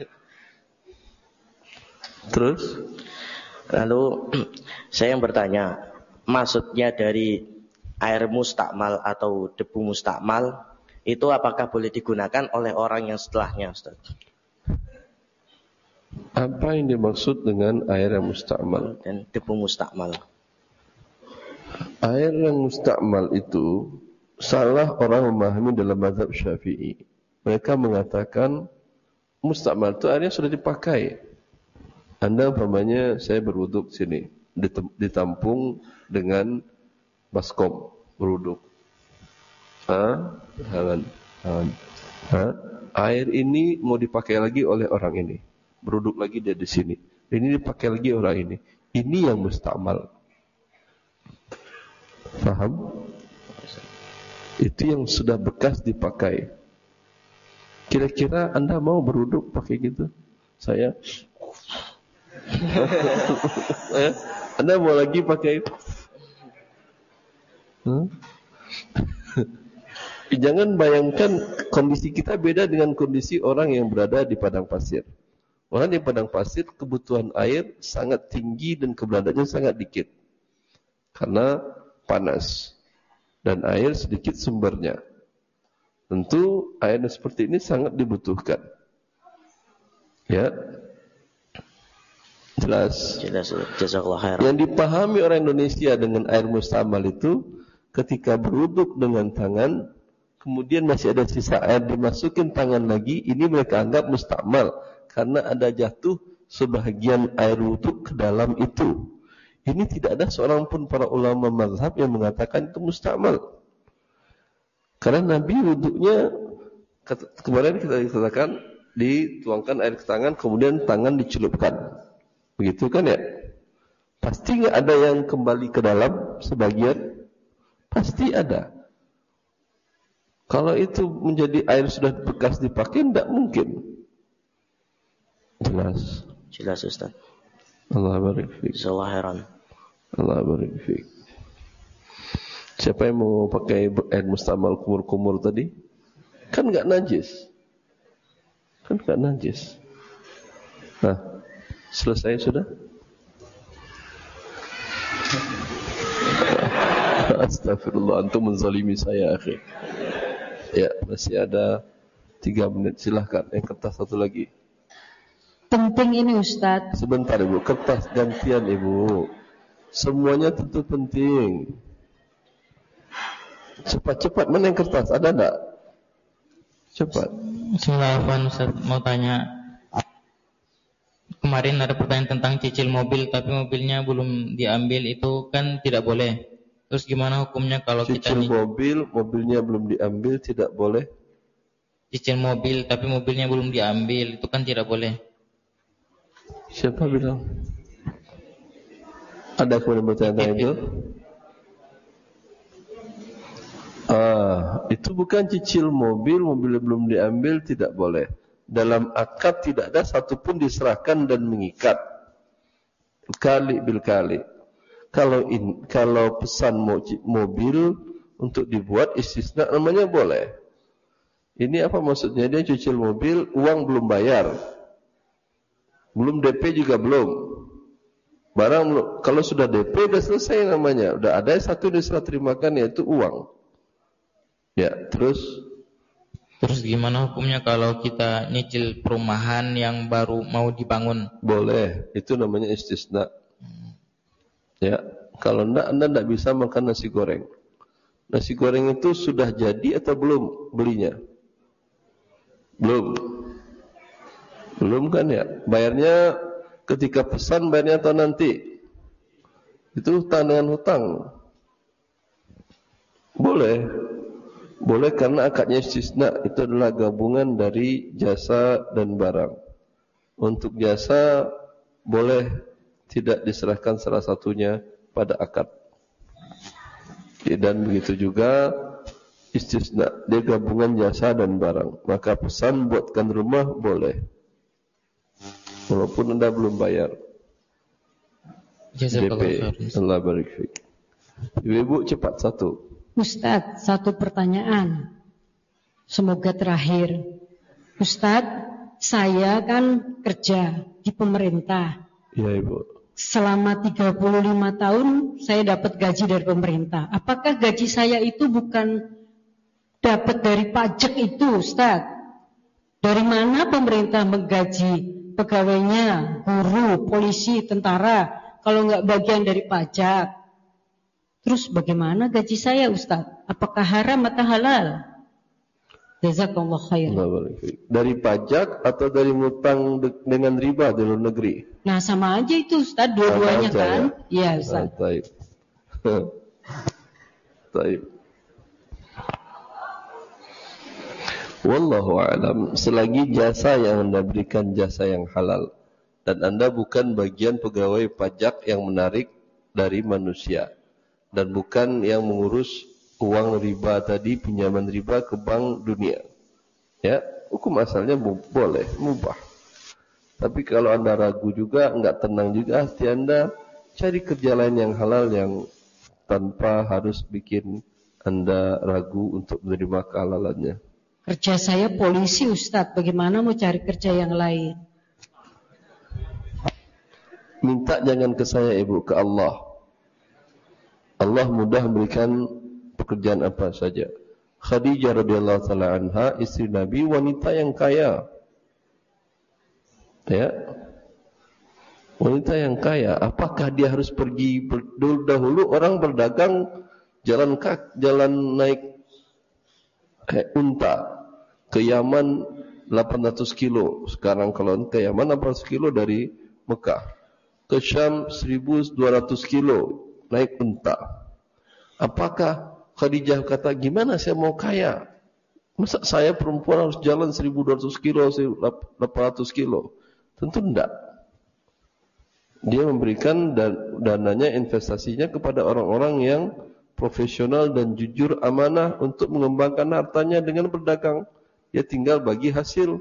S2: Terus?
S7: Lalu saya yang bertanya, maksudnya dari air mustakmal atau debu mustakmal itu apakah boleh digunakan oleh orang yang setelahnya, Ustaz?
S2: Apa yang dimaksud dengan air yang mustakmal?
S7: Dan debu mustakmal.
S2: Air yang mustakmal itu salah orang memahami dalam mazhab Syafi'i. Mereka mengatakan mustakmal itu airnya sudah dipakai. Anda umpamanya saya berwuduk sini, ditampung dengan baskom berwuduk. Ah, jangan, jangan. Ah, air ini mau dipakai lagi oleh orang ini, berwuduk lagi dia di sini. Ini dipakai lagi orang ini. Ini yang mustakmal. Faham? Itu yang sudah bekas dipakai. Kira-kira Anda mau berwuduk pakai gitu? Saya Anda mau lagi pakai? Hmm? Jangan bayangkan kondisi kita beda dengan kondisi orang yang berada di padang pasir. Orang di padang pasir kebutuhan air sangat tinggi dan keberadaannya sangat dikit. Karena panas. Dan air sedikit sumbernya. Tentu air seperti ini sangat dibutuhkan. Ya. Jelas.
S7: Jelas, jazakallah khairan.
S2: Yang dipahami orang Indonesia dengan air mustakmal itu ketika berwuduk dengan tangan, kemudian masih ada sisa air dimasukin tangan lagi, ini mereka anggap mustakmal karena ada jatuh sebahagian air wuduk ke dalam itu. Ini tidak ada seorang pun para ulama mazhab yang mengatakan itu mustakmal. Karena Nabi wuduknya kemarin kita katakan dituangkan air ke tangan, kemudian tangan dicelupkan. Begitu kan ya? Pasti nggak ada yang kembali ke dalam sebagian? Pasti ada. Kalau itu menjadi air sudah bekas dipakai, tidak mungkin. Jelas.
S7: Jelas, Ustaz.
S2: Allah barik fiik.
S7: Jazakallah khairan.
S2: Allah barik fiik. Siapa yang mau pakai air mustakmal kumur-kumur tadi? Kan nggak najis. Kan nggak najis. Nah, selesai sudah? Astagfirullah, antum menzalimi saya, akhi. Ya, masih ada tiga menit. Silahkan. Yang kertas satu lagi.
S6: Penting ini, Ustadz.
S2: Sebentar, Ibu. Kertas gantian, Ibu. Semuanya tentu penting. Cepat-cepat. Mana yang kertas? Ada enggak? Cepat.
S5: Bismillahirrahmanirrahim, Ustaz. Mau tanya. Kemarin ada pertanyaan tentang cicil mobil, tapi mobilnya belum diambil, itu kan tidak boleh. Terus gimana hukumnya kalau kita
S2: Cicil
S5: nih,
S2: mobil, mobilnya belum diambil, tidak boleh.
S5: cicil mobil tapi mobilnya belum diambil, itu kan tidak boleh.
S2: Siapa bilang? Ada kemudian bertanya itu? Ah, itu bukan cicil mobil, mobil belum diambil, tidak boleh. Dalam akad tidak ada satupun diserahkan dan mengikat. Kali bil kali. Kalau in, kalau pesan mobil untuk dibuat istisna namanya boleh. Ini apa maksudnya? Dia cicil mobil, uang belum bayar. Belum D P juga belum. Barang kalau sudah D P sudah selesai namanya. Sudah ada satu diserah terimakan yaitu uang. Ya, terus
S5: Terus gimana hukumnya kalau kita nyicil perumahan yang baru mau dibangun?
S2: Boleh, itu namanya istisna. Ya, kalau enggak Anda enggak bisa makan nasi goreng. Nasi goreng itu sudah jadi atau belum belinya? Belum. Belum kan ya? Bayarnya ketika pesan bayarnya atau nanti? Itu hutang dengan hutang. Boleh. Boleh karena akadnya istisna, itu adalah gabungan dari jasa dan barang. Untuk jasa boleh tidak diserahkan salah satunya pada akad. Dan begitu juga istisna, dia gabungan jasa dan barang. Maka pesan buatkan rumah boleh, walaupun Anda belum bayar D P. Allah barik fiik. Ibu-ibu cepat satu.
S8: Ustadz, satu pertanyaan. Semoga terakhir. Ustadz, saya kan kerja di pemerintah.
S2: Iya, Ibu.
S8: Selama tiga puluh lima tahun saya dapat gaji dari pemerintah. Apakah gaji saya itu bukan dapat dari pajak itu, Ustadz? Dari mana pemerintah menggaji pegawainya, guru, polisi, tentara, kalau nggak bagian dari pajak? Terus bagaimana gaji saya, Ustaz? Apakah haram atau halal? Jazakallah khair.
S2: Dari pajak atau dari mutang dengan riba di luar negeri?
S8: Nah, sama aja itu, Ustaz. Dua-duanya kan? Iya, ya, Ustaz.
S2: Taib. Taib. Wallahu a'lam. Selagi jasa yang Anda berikan jasa yang halal dan Anda bukan bagian pegawai pajak yang menarik dari manusia, dan bukan yang mengurus uang riba tadi, pinjaman riba ke bank dunia. Ya, hukum asalnya boleh, mubah. Tapi kalau Anda ragu juga, enggak tenang juga hati Anda, cari kerja lain yang halal yang tanpa harus bikin Anda ragu untuk menerima kehalalannya.
S8: Kerja saya polisi, Ustadz. Bagaimana mau cari kerja yang lain?
S2: Minta jangan ke saya, Ibu, ke Allah. Allah mudah memberikan pekerjaan apa saja. Khadijah radhiyallahu taala anha, istri Nabi, wanita yang kaya. Ya. Wanita yang kaya, apakah dia harus pergi dulu dahulu orang berdagang jalan kaki, jalan naik eh, unta ke Yaman delapan ratus kilo. Sekarang kalau ke Yaman delapan ratus kilo dari Mekah. Ke Syam seribu dua ratus kilo. Naik unta. Apakah Khadijah kata, gimana saya mau kaya? Masa saya perempuan harus jalan seribu dua ratus kilo, delapan ratus kilo? Tentu tidak. Dia memberikan dan, dananya, investasinya kepada orang-orang yang profesional dan jujur amanah untuk mengembangkan hartanya dengan berdagang. Dia tinggal bagi hasil.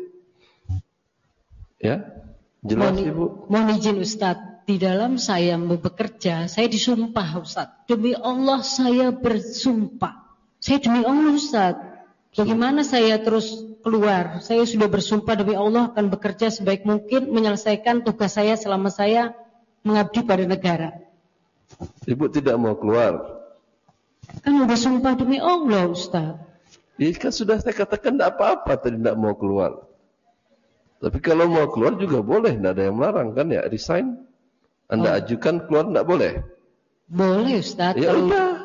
S2: Ya, jelas mohon, Ibu?
S8: Mohon izin Ustadz. Di dalam saya bekerja, saya disumpah, Ustaz. Demi Allah saya bersumpah. Saya demi Allah, Ustaz. Bagaimana saya terus keluar? Saya sudah bersumpah demi Allah akan bekerja sebaik mungkin, menyelesaikan tugas saya selama saya mengabdi pada negara.
S2: Ibu tidak mau keluar?
S8: Kan udah sumpah demi Allah, Ustaz.
S2: Ya kan sudah saya katakan tidak apa-apa tadi tidak mau keluar. Tapi kalau mau keluar juga boleh, tidak ada yang melarang kan ya, resign. Anda oh. ajukan keluar tidak boleh?
S8: Boleh, Ustaz.
S2: Ya
S8: kalau...
S2: udah.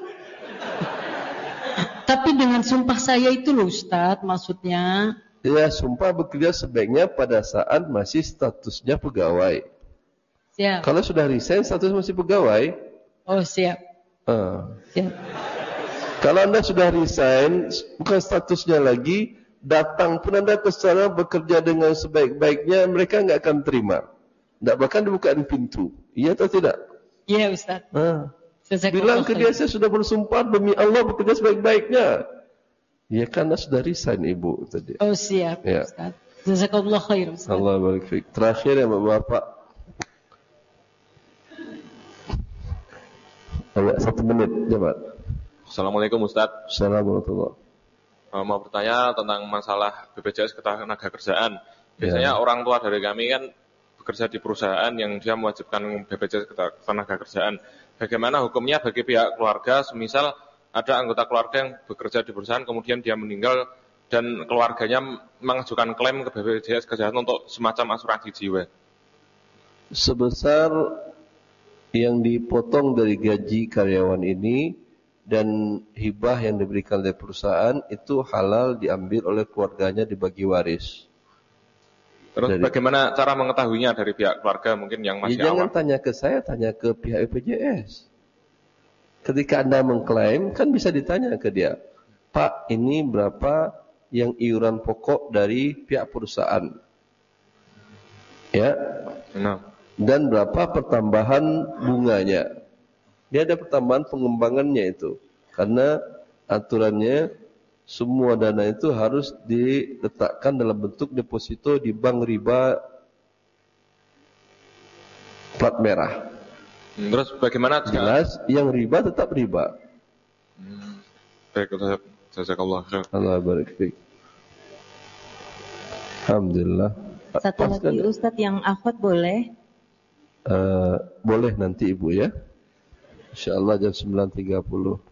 S8: Tapi dengan sumpah saya itu loh, Ustaz, maksudnya.
S2: Ya, sumpah bekerja sebaiknya pada saat masih statusnya pegawai.
S8: Siap.
S2: Kalau sudah resign, status masih pegawai.
S8: Oh, siap.
S2: Uh.
S8: Siap.
S2: Kalau Anda sudah resign, bukan statusnya lagi, datang pun Anda ke sana bekerja dengan sebaik-baiknya, mereka enggak akan terima. Tidak bahkan dibukain pintu. Iya atau tidak?
S8: Iya Ustaz.
S2: Nah, bilang ke dia, saya sudah bersumpah demi Allah bekerja sebaik-baiknya. Ya karena sudah resign ibu tadi.
S8: Oh siap ya. Ustaz. Jazakallah khair Ustaz.
S2: Allah barik fiik. Terakhir ya Bapak. Agak satu menit jawab.
S9: Assalamualaikum Ustaz.
S2: Assalamualaikum.
S9: Uh, mau bertanya tentang masalah B P J S Ketenagakerjaan. Biasanya ya. Orang tua dari kami kan bekerja di perusahaan yang dia mewajibkan B P J S Ketenagakerjaan. Bagaimana hukumnya bagi pihak keluarga, semisal ada anggota keluarga yang bekerja di perusahaan kemudian dia meninggal dan keluarganya mengajukan klaim ke B P J S Kesehatan untuk semacam asuransi jiwa?
S2: Sebesar yang dipotong dari gaji karyawan ini dan hibah yang diberikan oleh perusahaan itu halal diambil oleh keluarganya dibagi waris.
S9: Terus dari, bagaimana cara mengetahuinya dari pihak keluarga mungkin yang masih
S2: ya, jangan
S9: awam?
S2: Tanya ke saya, tanya ke pihak B P J S. Ketika Anda mengklaim, kan bisa ditanya ke dia, Pak, ini berapa yang iuran pokok dari pihak perusahaan? Ya,
S9: nah.
S2: Dan berapa pertambahan bunganya? Dia ada pertambahan pengembangannya itu, karena aturannya semua dana itu harus diletakkan dalam bentuk deposito di bank riba plat merah.
S9: Terus bagaimana?
S2: Jelas, yang riba tetap riba.
S9: Hmm. Baik, jazakallah khair.
S2: Allah barik fiik. Alhamdulillah.
S10: Satu lagi Ustadz, yang akhwat boleh?
S2: Uh, boleh nanti Ibu ya. Insyaallah jam sembilan tiga puluh.